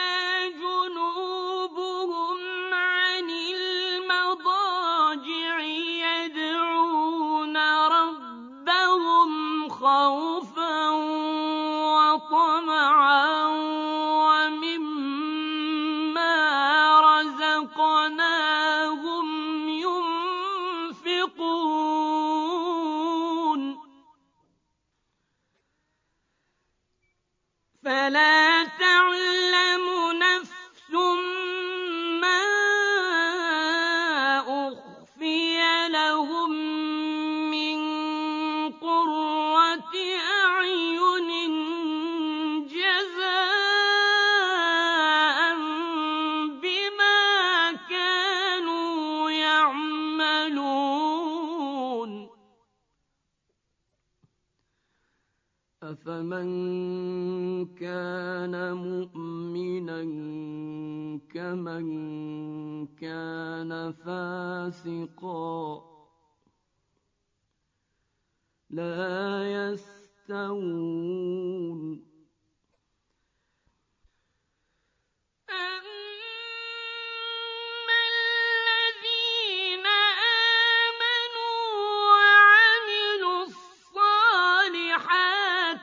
جنوبهم عن المضاجع يدعون ربهم خوفا وطمعا ومما رزقناهم ينفقون فلا تعلم نفس ما أخفي لهم من قرة أعين جزاء بما كانوا يعملون أفمن كان مؤمنا كمن كان فاسقا لا يستوون أما الذين آمنوا وعملوا الصالحات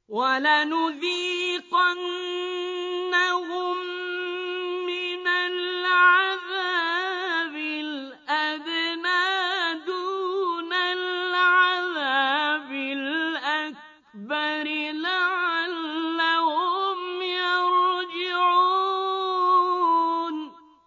وَلَنُذِيقَنَّهُم مِّنَ الْعَذَابِ الْأَدْنَىٰ دُونَ الْعَذَابِ الْأَكْبَرِ لَعَلَّهُمْ يَرْجِعُونَ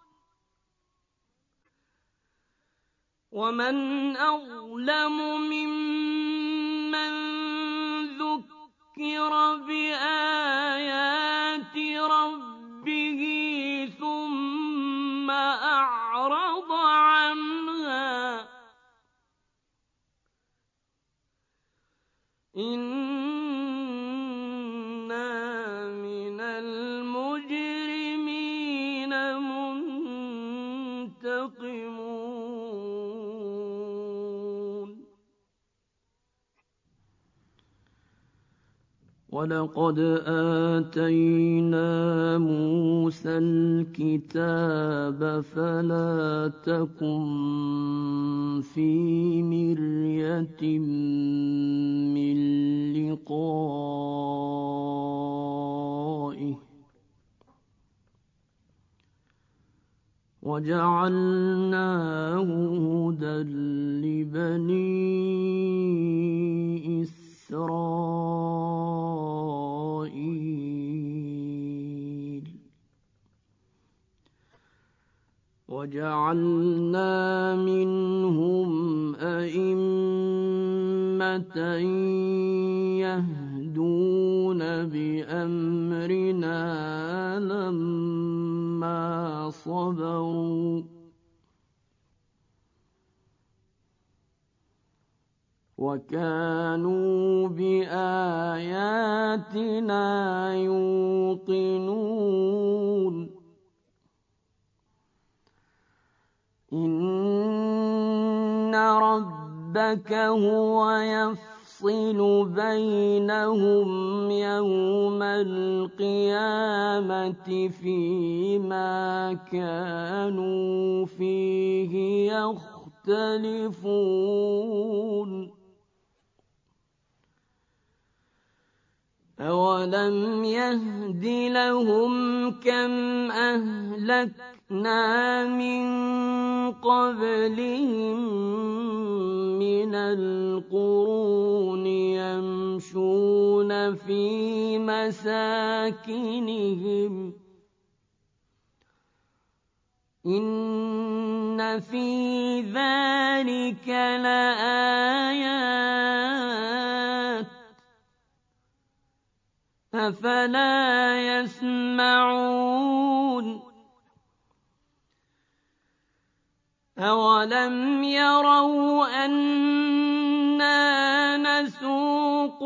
وَمَنْ أَظْلَمُ مِمَّن ذُكِّرَ بِآيَاتِ رَبِّهِ ثُمَّ أَعْرَضَ عَنْهَا إِنَّا مِنَ الْمُجْرِمِينَ مُنتَقِمُونَ وَلَقَدْ آتَيْنَا مُوسَى الْكِتَابَ فَلَا تَكُن فِي مِرْيَةٍ مِّن لِّقَائِهِ وَجَعَلْنَاهُ هُدًى لِّبَنِي إِسْرَائِيلَ وَجَعَلْنَا مِنْهُمْ أَئِمَّةً يَهْدُونَ بِأَمْرِنَا لَمَّا صَبَرُوا وَكَانُوا بِآيَاتِنَا يُوقِنُونَ إِنَّ رَبَّكَ هُوَ يَفْصِلُ بَيْنَهُمْ يَوْمَ الْقِيَامَةِ فِيمَا كَانُوا فِيهِ يَخْتَلِفُونَ أَوَلَمْ يَهْدِ لَهُمْ كَمْ أَهْلَكْنَا مِن قَبْلِهِم مِّنَ الْقُرُونِ يَمْشُونَ فِي مَسَاكِنِهِمْ إِنَّ فِي ذَلِكَ لَآيَاتٍ أَفَلَا يَسْمَعُونَ أَوَلَمْ يَرَوْا أَنَّا نَسُوقُ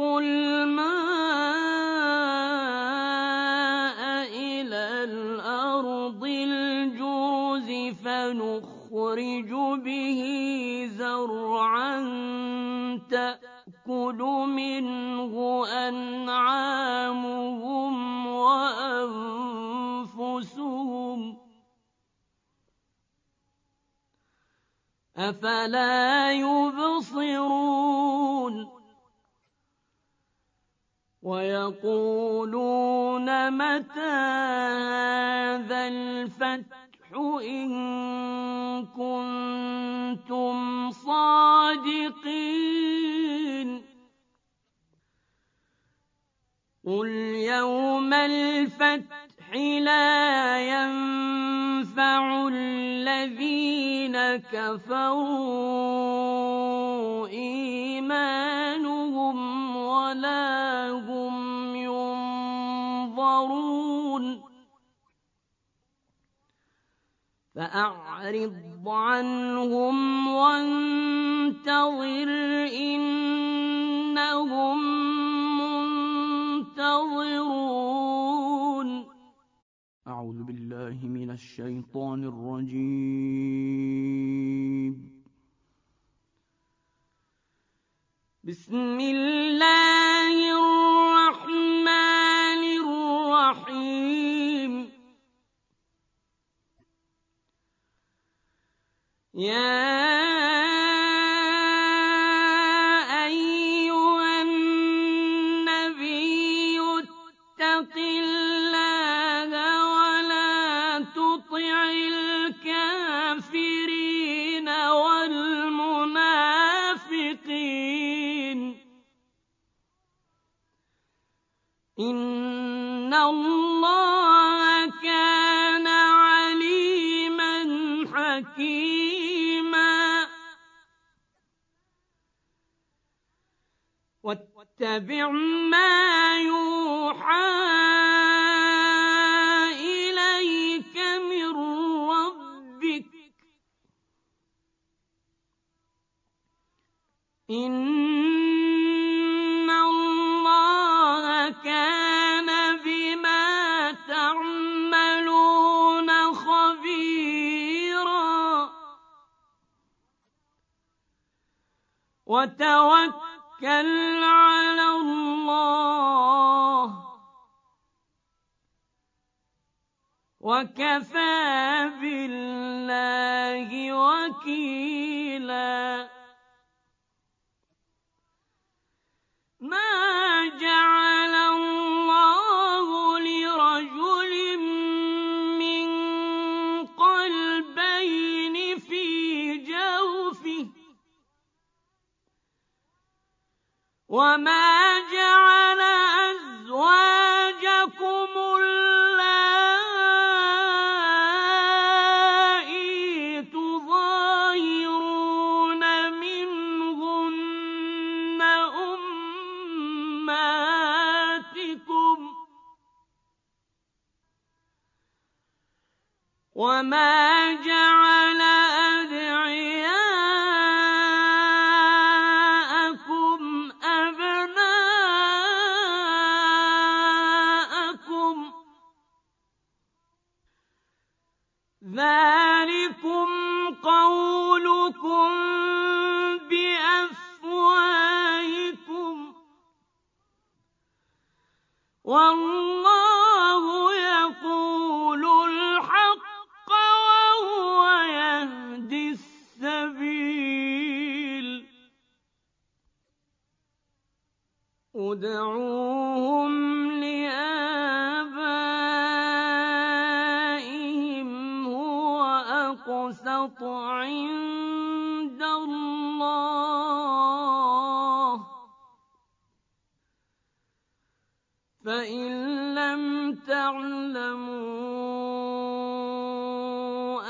الْمَاءَ إِلَى الْأَرْضِ الْجُرُزِ فَنُخْرِجُ بِهِ زَرْعًا تَأْكُلُ مِنْهُ أَنْعَامُهُمْ وَأَنفُسُهُمْ أَفَلَا يُبْصِرُونَ وَيَقُولُونَ مَتَىٰ هَٰذَا الْفَتْحُ إِن كُنتُمْ صَادِقِينَ قُلْ يَوْمَ الْفَتْحِ لَا يَنفَعُ الَّذِينَ كَفَرُوا إِيمَانُهُمْ وَلَا هُمْ يُنظَرُونَ فَأَعْرِضْ عَنْهُمْ وَانتَظِرْ إِنَّهُمْ مُنتَظِرُونَ أعوذ بالله من الشيطان الرجيم بسم الله الرحمن الرحيم يا أيها النبي إن الله كان عليما حكيما واتبع ما يوحى إليك من ربك إن الله كان بما تعملون خبيرا وتوكل على الله وكفى بالله وكيلا ما جعل الله لرجل من قلبين في جوفه وما جعل أزواجكم اللائي تظاهرون منهن أمهاتكم وما جعل أدعياءكم أبناءكم ذلكم قولكم بأفواهكم والله يقول الحق وهو يهدي السبيل ادعوهم لآبائهم هو أقسط عند الله فإن لم تعلموا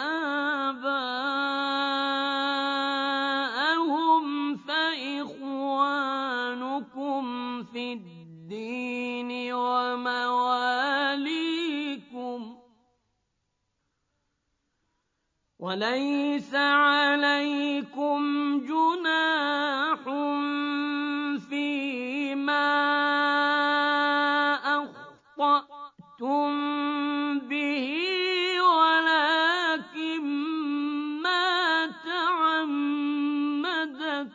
آباءهم فإخوانكم في الدين ومواليكم وليس عليكم جناح فيما أخطأتم به ولكن ما تعمدت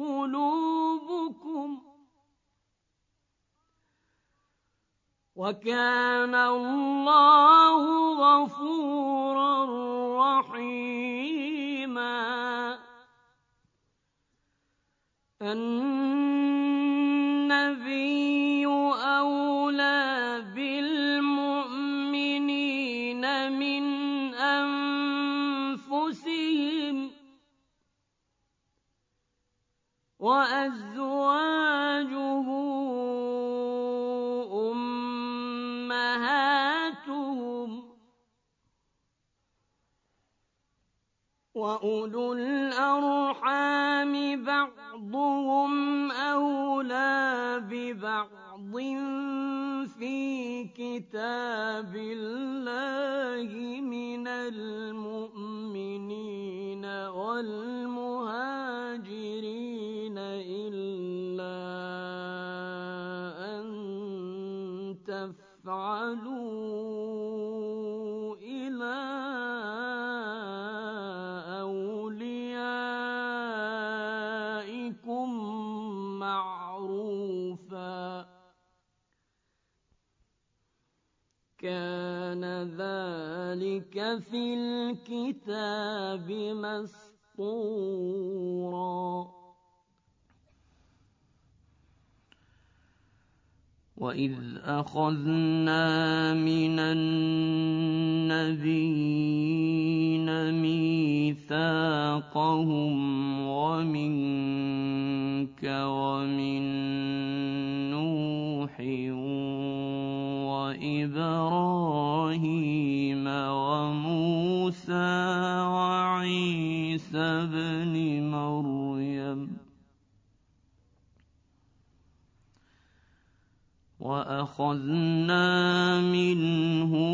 قلوبكم وكان الله غفورا رحيما النبي أولى بالمؤمنين من أنفسهم وأزواجه أمهاتهم وأولو الأرحام بعضهم أولى ببعض في كتاب الله من المؤمنين والمهاجرين إلا أن تفعلوا إلى أوليائكم معروفا كان ذلك في الكتاب مسطورا وإذ أخذنا من النبيين ميثاقهم ومنك ومن نوح وأخذنا منهم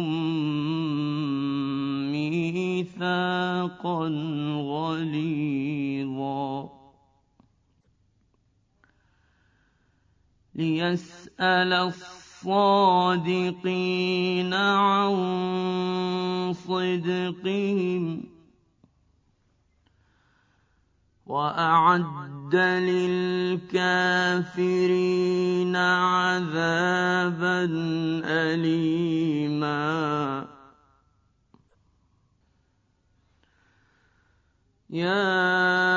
ميثاقا غليظا ليسأل الصادقين عن صدقهم وأعد للكافرين عذابا أليما يا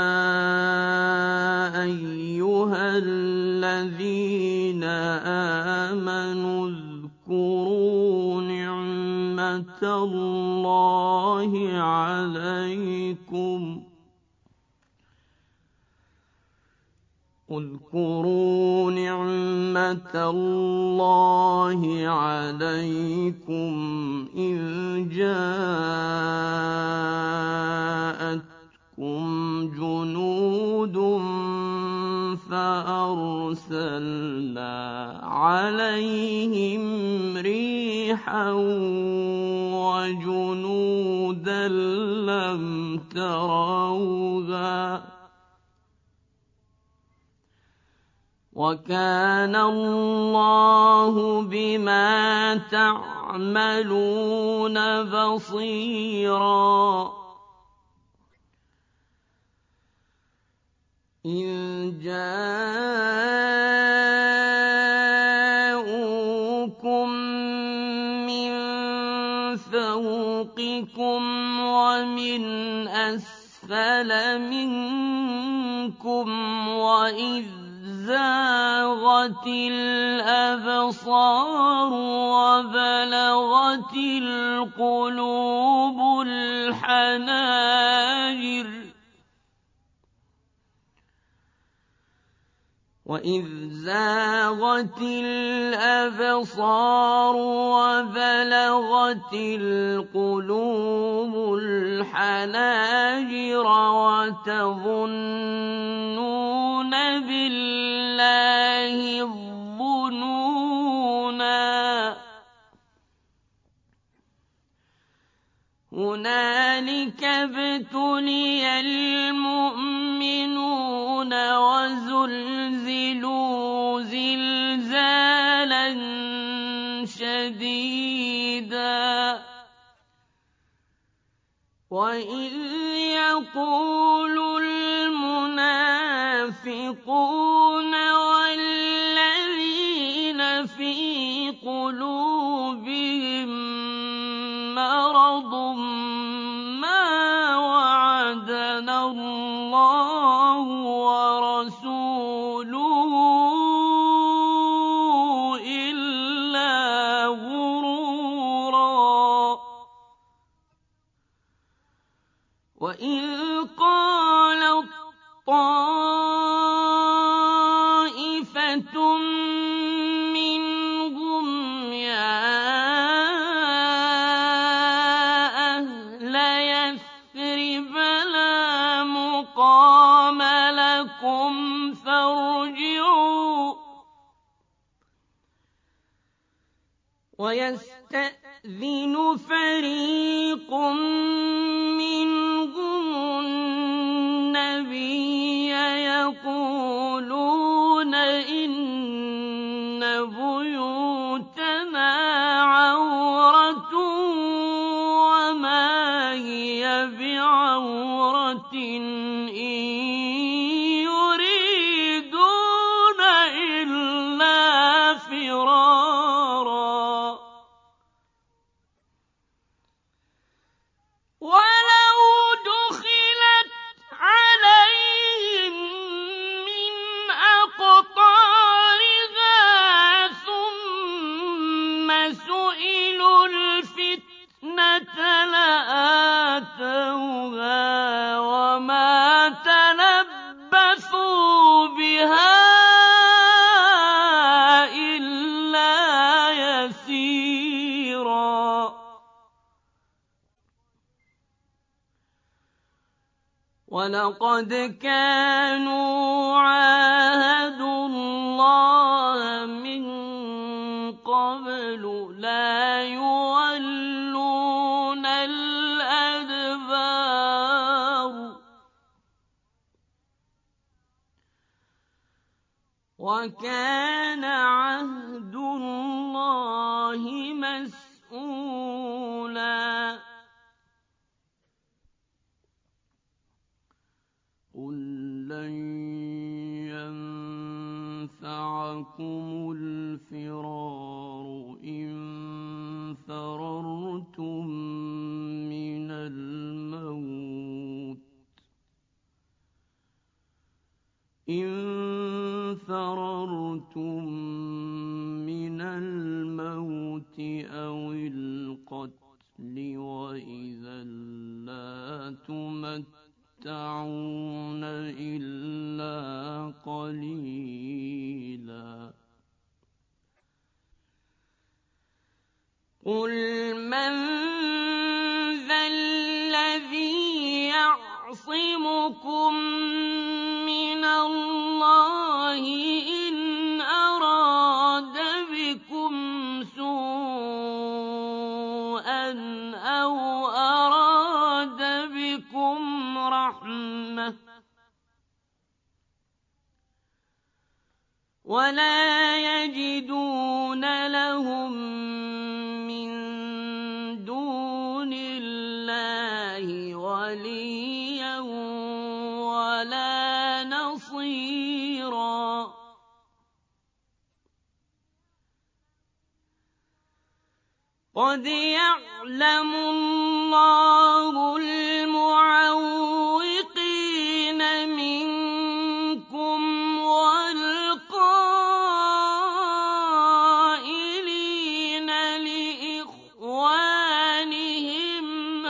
أيها الذين آمنوا اذكروا نعمة الله عليكم اذكروا نعمة الله عليكم إذ جاءتكم جنود فأرسلنا عليهم ريحا وجنودا لم تروها وكان الله بما تعملون بصيرا إذ جاءوكم من فوقكم ومن أسفل منكم وإذ زاغت الأبصار وبلغت القلوب الحناجر وإذ زاغت الأبصار وبلغت القلوب الحناجر وتظنون بالله الظنونا هنالك ابتلي المؤمنون وزلزلوا زلزالا شديدا وإذ يقول المنافقون والذين في قلوبهم مرض ما وعدنا الله ورسوله إلا غرورا وإذ قالت طائفة منهم يا أهل يثرب لا مقام لكم فارجعوا ويستأذن فريق منهم النبي يقولون إن بيوتنا عورة وما هي بعورة إن يريدون إلا فرارا ولو دخلت عليهم من أقطارها ثم سئلوا الفتنة لآتوها وما تلبثوا بها إلا يسيرا ولقد كانوا عاهدوا الله من قَبْلُ لَا يُوَلُّونَ الْأَدْبَارَ وَكَانَ عَهْدُ اللَّهِ مَسْئُولًا قُل لَّن يَنفَعَكُمُ الْفِرَارُ إِن فَرَرْتُم مِّنَ الْمَوْتِ إِن فَرَرْتُم مِّنَ الْمَوْتِ أَوِ الْقَتْلِ وَإِذًا لَّا تُمَتَّعُونَ إِلَّا قَلِيلًا قُلْ مَن ذَا الَّذِي يَعْصِمُكُم مِّنَ اللَّهِ إِنْ أَرَادَ بِكُمْ سُوءًا أَوْ أَرَادَ بِكُمْ رَحْمَةً وَلَا يَجِدُونَ لَهُم مِّن دُونِ اللَّهِ وَلِيًّا وَلَا نَصِيرًا قَدْ يَعْلَمُ اللَّهُ الْمُعَوِّقِينَ مِنكُمْ وَالْقَائِلِينَ لِإِخْوَانِهِمْ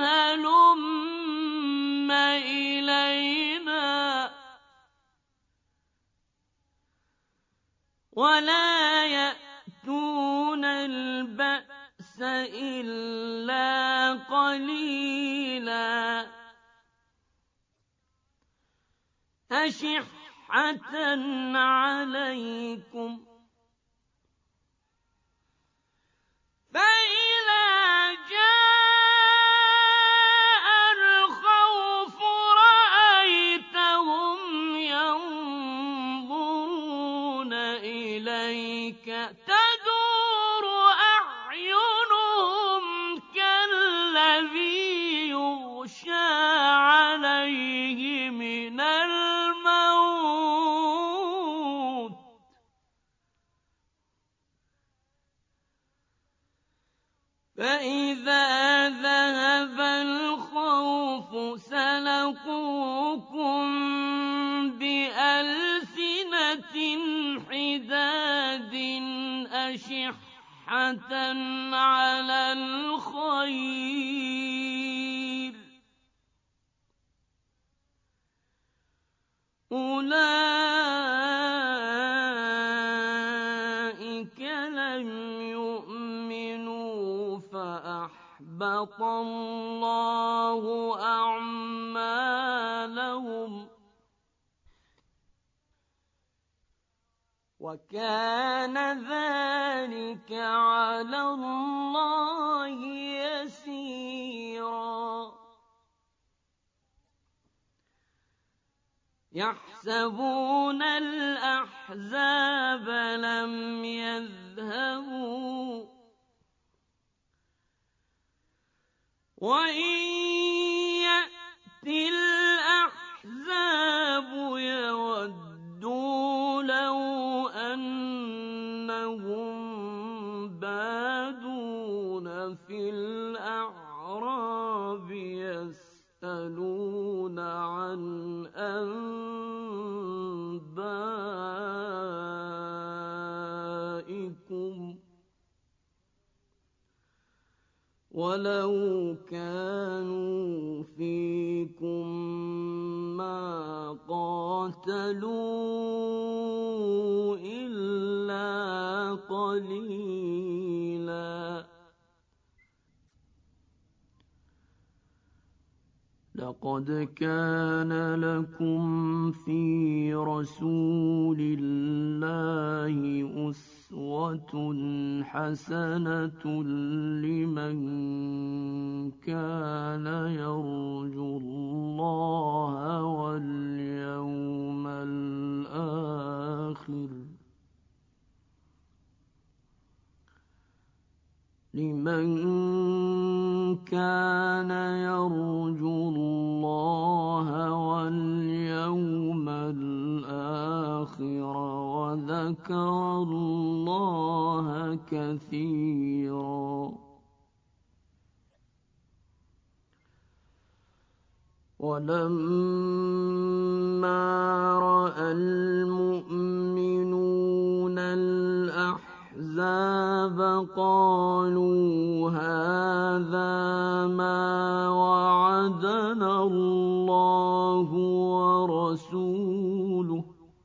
هَلُمَّ إِلَيْنَا وَلَا يَأْتُونَ الْبَأْسَ إِلَّا قَلِيلًا أَشِحَّةً عَلَيْكُمْ فَإِذَا جَاءَ الْخَوْفُ رَأَيْتَهُمْ يَنظُرُونَ إِلَيْكَ تَدُورُ أَعْيُنُهُمْ كَالَّذِي يُغْشَىٰ عَلَيْهِ مِنَ الْمَوْتِ فَإِذَا ذَهَبَ الْخَوْفُ سَلَقُوكُم بِأَلْسِنَةٍ حِدَادٍ أَشِحَّةً عَلَى الْخَيْرِ أُولَٰئِكَ لَمْ يُؤْمِنُوا فَأَحْبَطَ اللَّهُ أَعْمَالَهُمْ وَكَانَ ذَلِكَ عَلَى اللَّهِ يَسِيرًا يَحْسَبُونَ الْأَحْزَابَ لَمْ يَذْهَبُوا وَإِن يَأْتِ الْأَحْزَابُ يَوَدُّوا لَوْ أَنَّهُم بَادُونَ فِي الْأَعْرَابِ يَسْأَلُونَ عَنْ أَنبَائِكُمْ وَلَوْ كَانُوا فِيكُم مَّا قَاتَلُوا إِلَّا قَلِيلًا لَقَدْ كَانَ لَكُمْ فِي رَسُولِ اللَّهِ أُسْوَةٌ أسوة حسنة لمن كان يرجو الله واليوم الآخر لمن كان يرجو الله واليوم الآخر وذكر الله كثيرا. ولما رأى المؤمنون الأحزاب قالوا هذا ما وعدنا الله ورسوله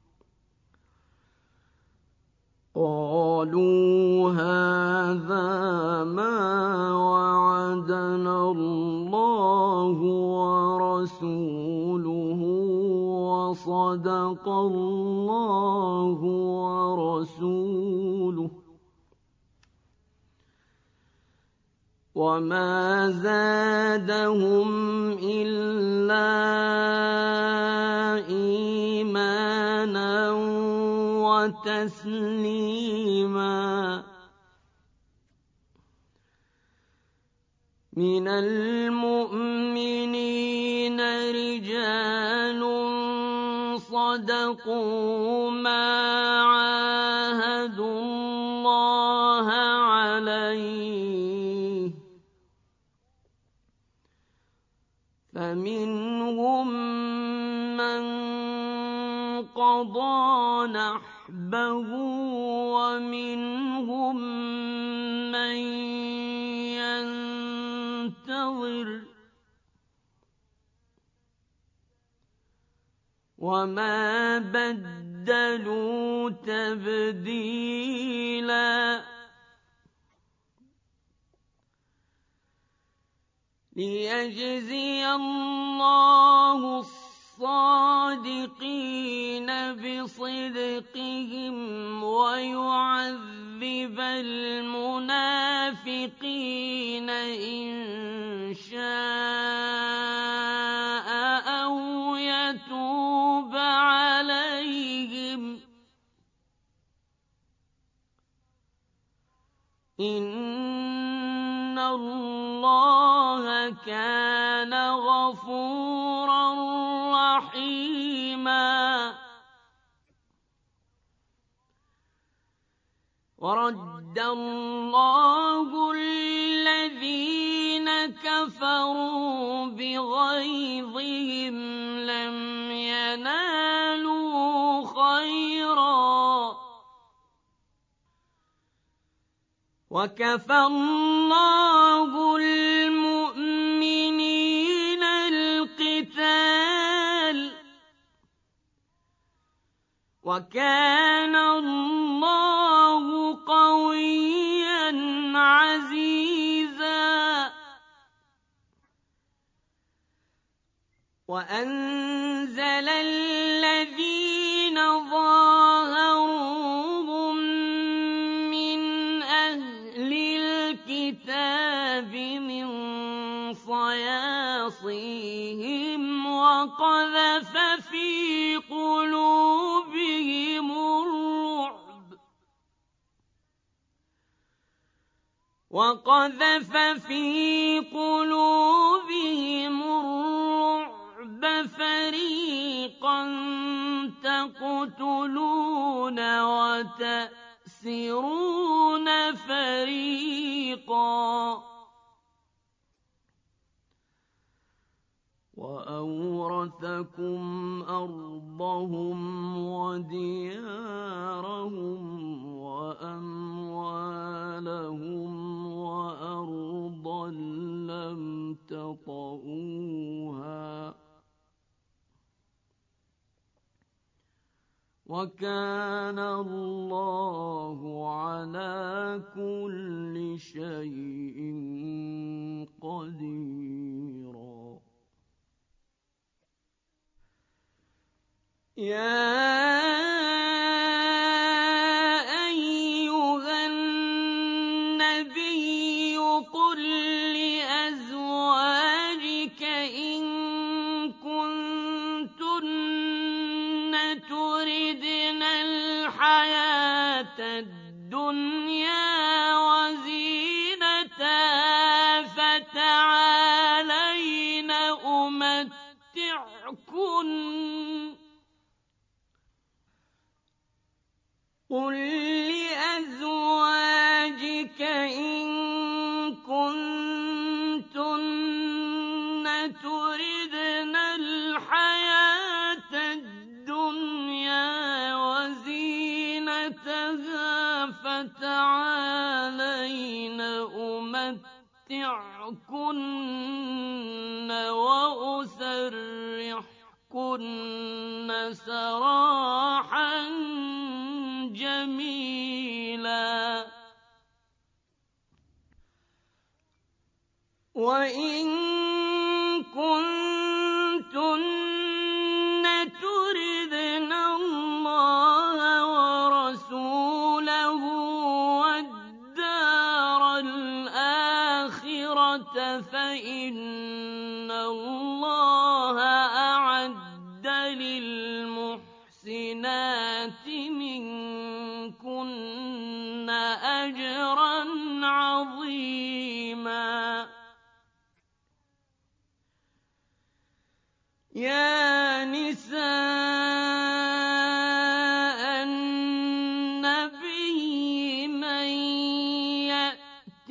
قالوا هذا ما وعدنا الله ورسوله وصدق الله ورسوله وما زادهم إلا إيمانا وتسليما. من المؤمنين رجال صدقوا ما عاهدوا الله عليه فمنهم من قضى نحبه ومنهم من ينتظر وما بدلوا تبديلا. ليجزي الله الصادقين بصدقهم ويعذب المنافقين إن شاء أو يتوب عليهم إن الله كان غفورا رحيما. ورد الله الذين كفروا بغيظهم لم ينالوا خيرا وكفى الله المؤمنين القتال وكان الله قويا عزيزا. وأنزل الذين ظاهروهم من أهل الكتاب من صياصيهم وقذف في قلوبهم الرعب وقذف في قلوبهم الرعب فريقا تقتلون وتأسرون فريقا. وأورثكم أرضهم وديارهم وأموالهم وأرضا لم تطئوها وكان الله على كل شيء قديرا. يا أيها النبي قل لأزواجك إن كنتن تردن الحياة الدنيا وزينتها فتعالين أمتعكن قل لأزواجك إن كنتن تردن الحياة الدنيا وزينتها فتعالين أمتعكن وأسرحكن سراحا جميلا وإن كنتن تردن الله ورسوله والدار الآخرة فإن الله أعد للمحسنات منكن أجرا عظيما يا نساء النبي من يأت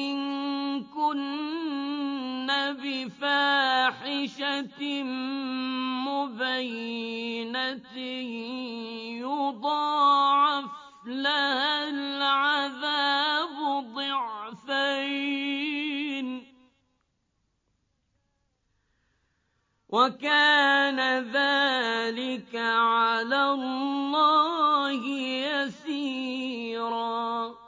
منكن بفاحشة مبينة يضاعف لها العذاب ضعفين وكان ذلك على الله يسيرا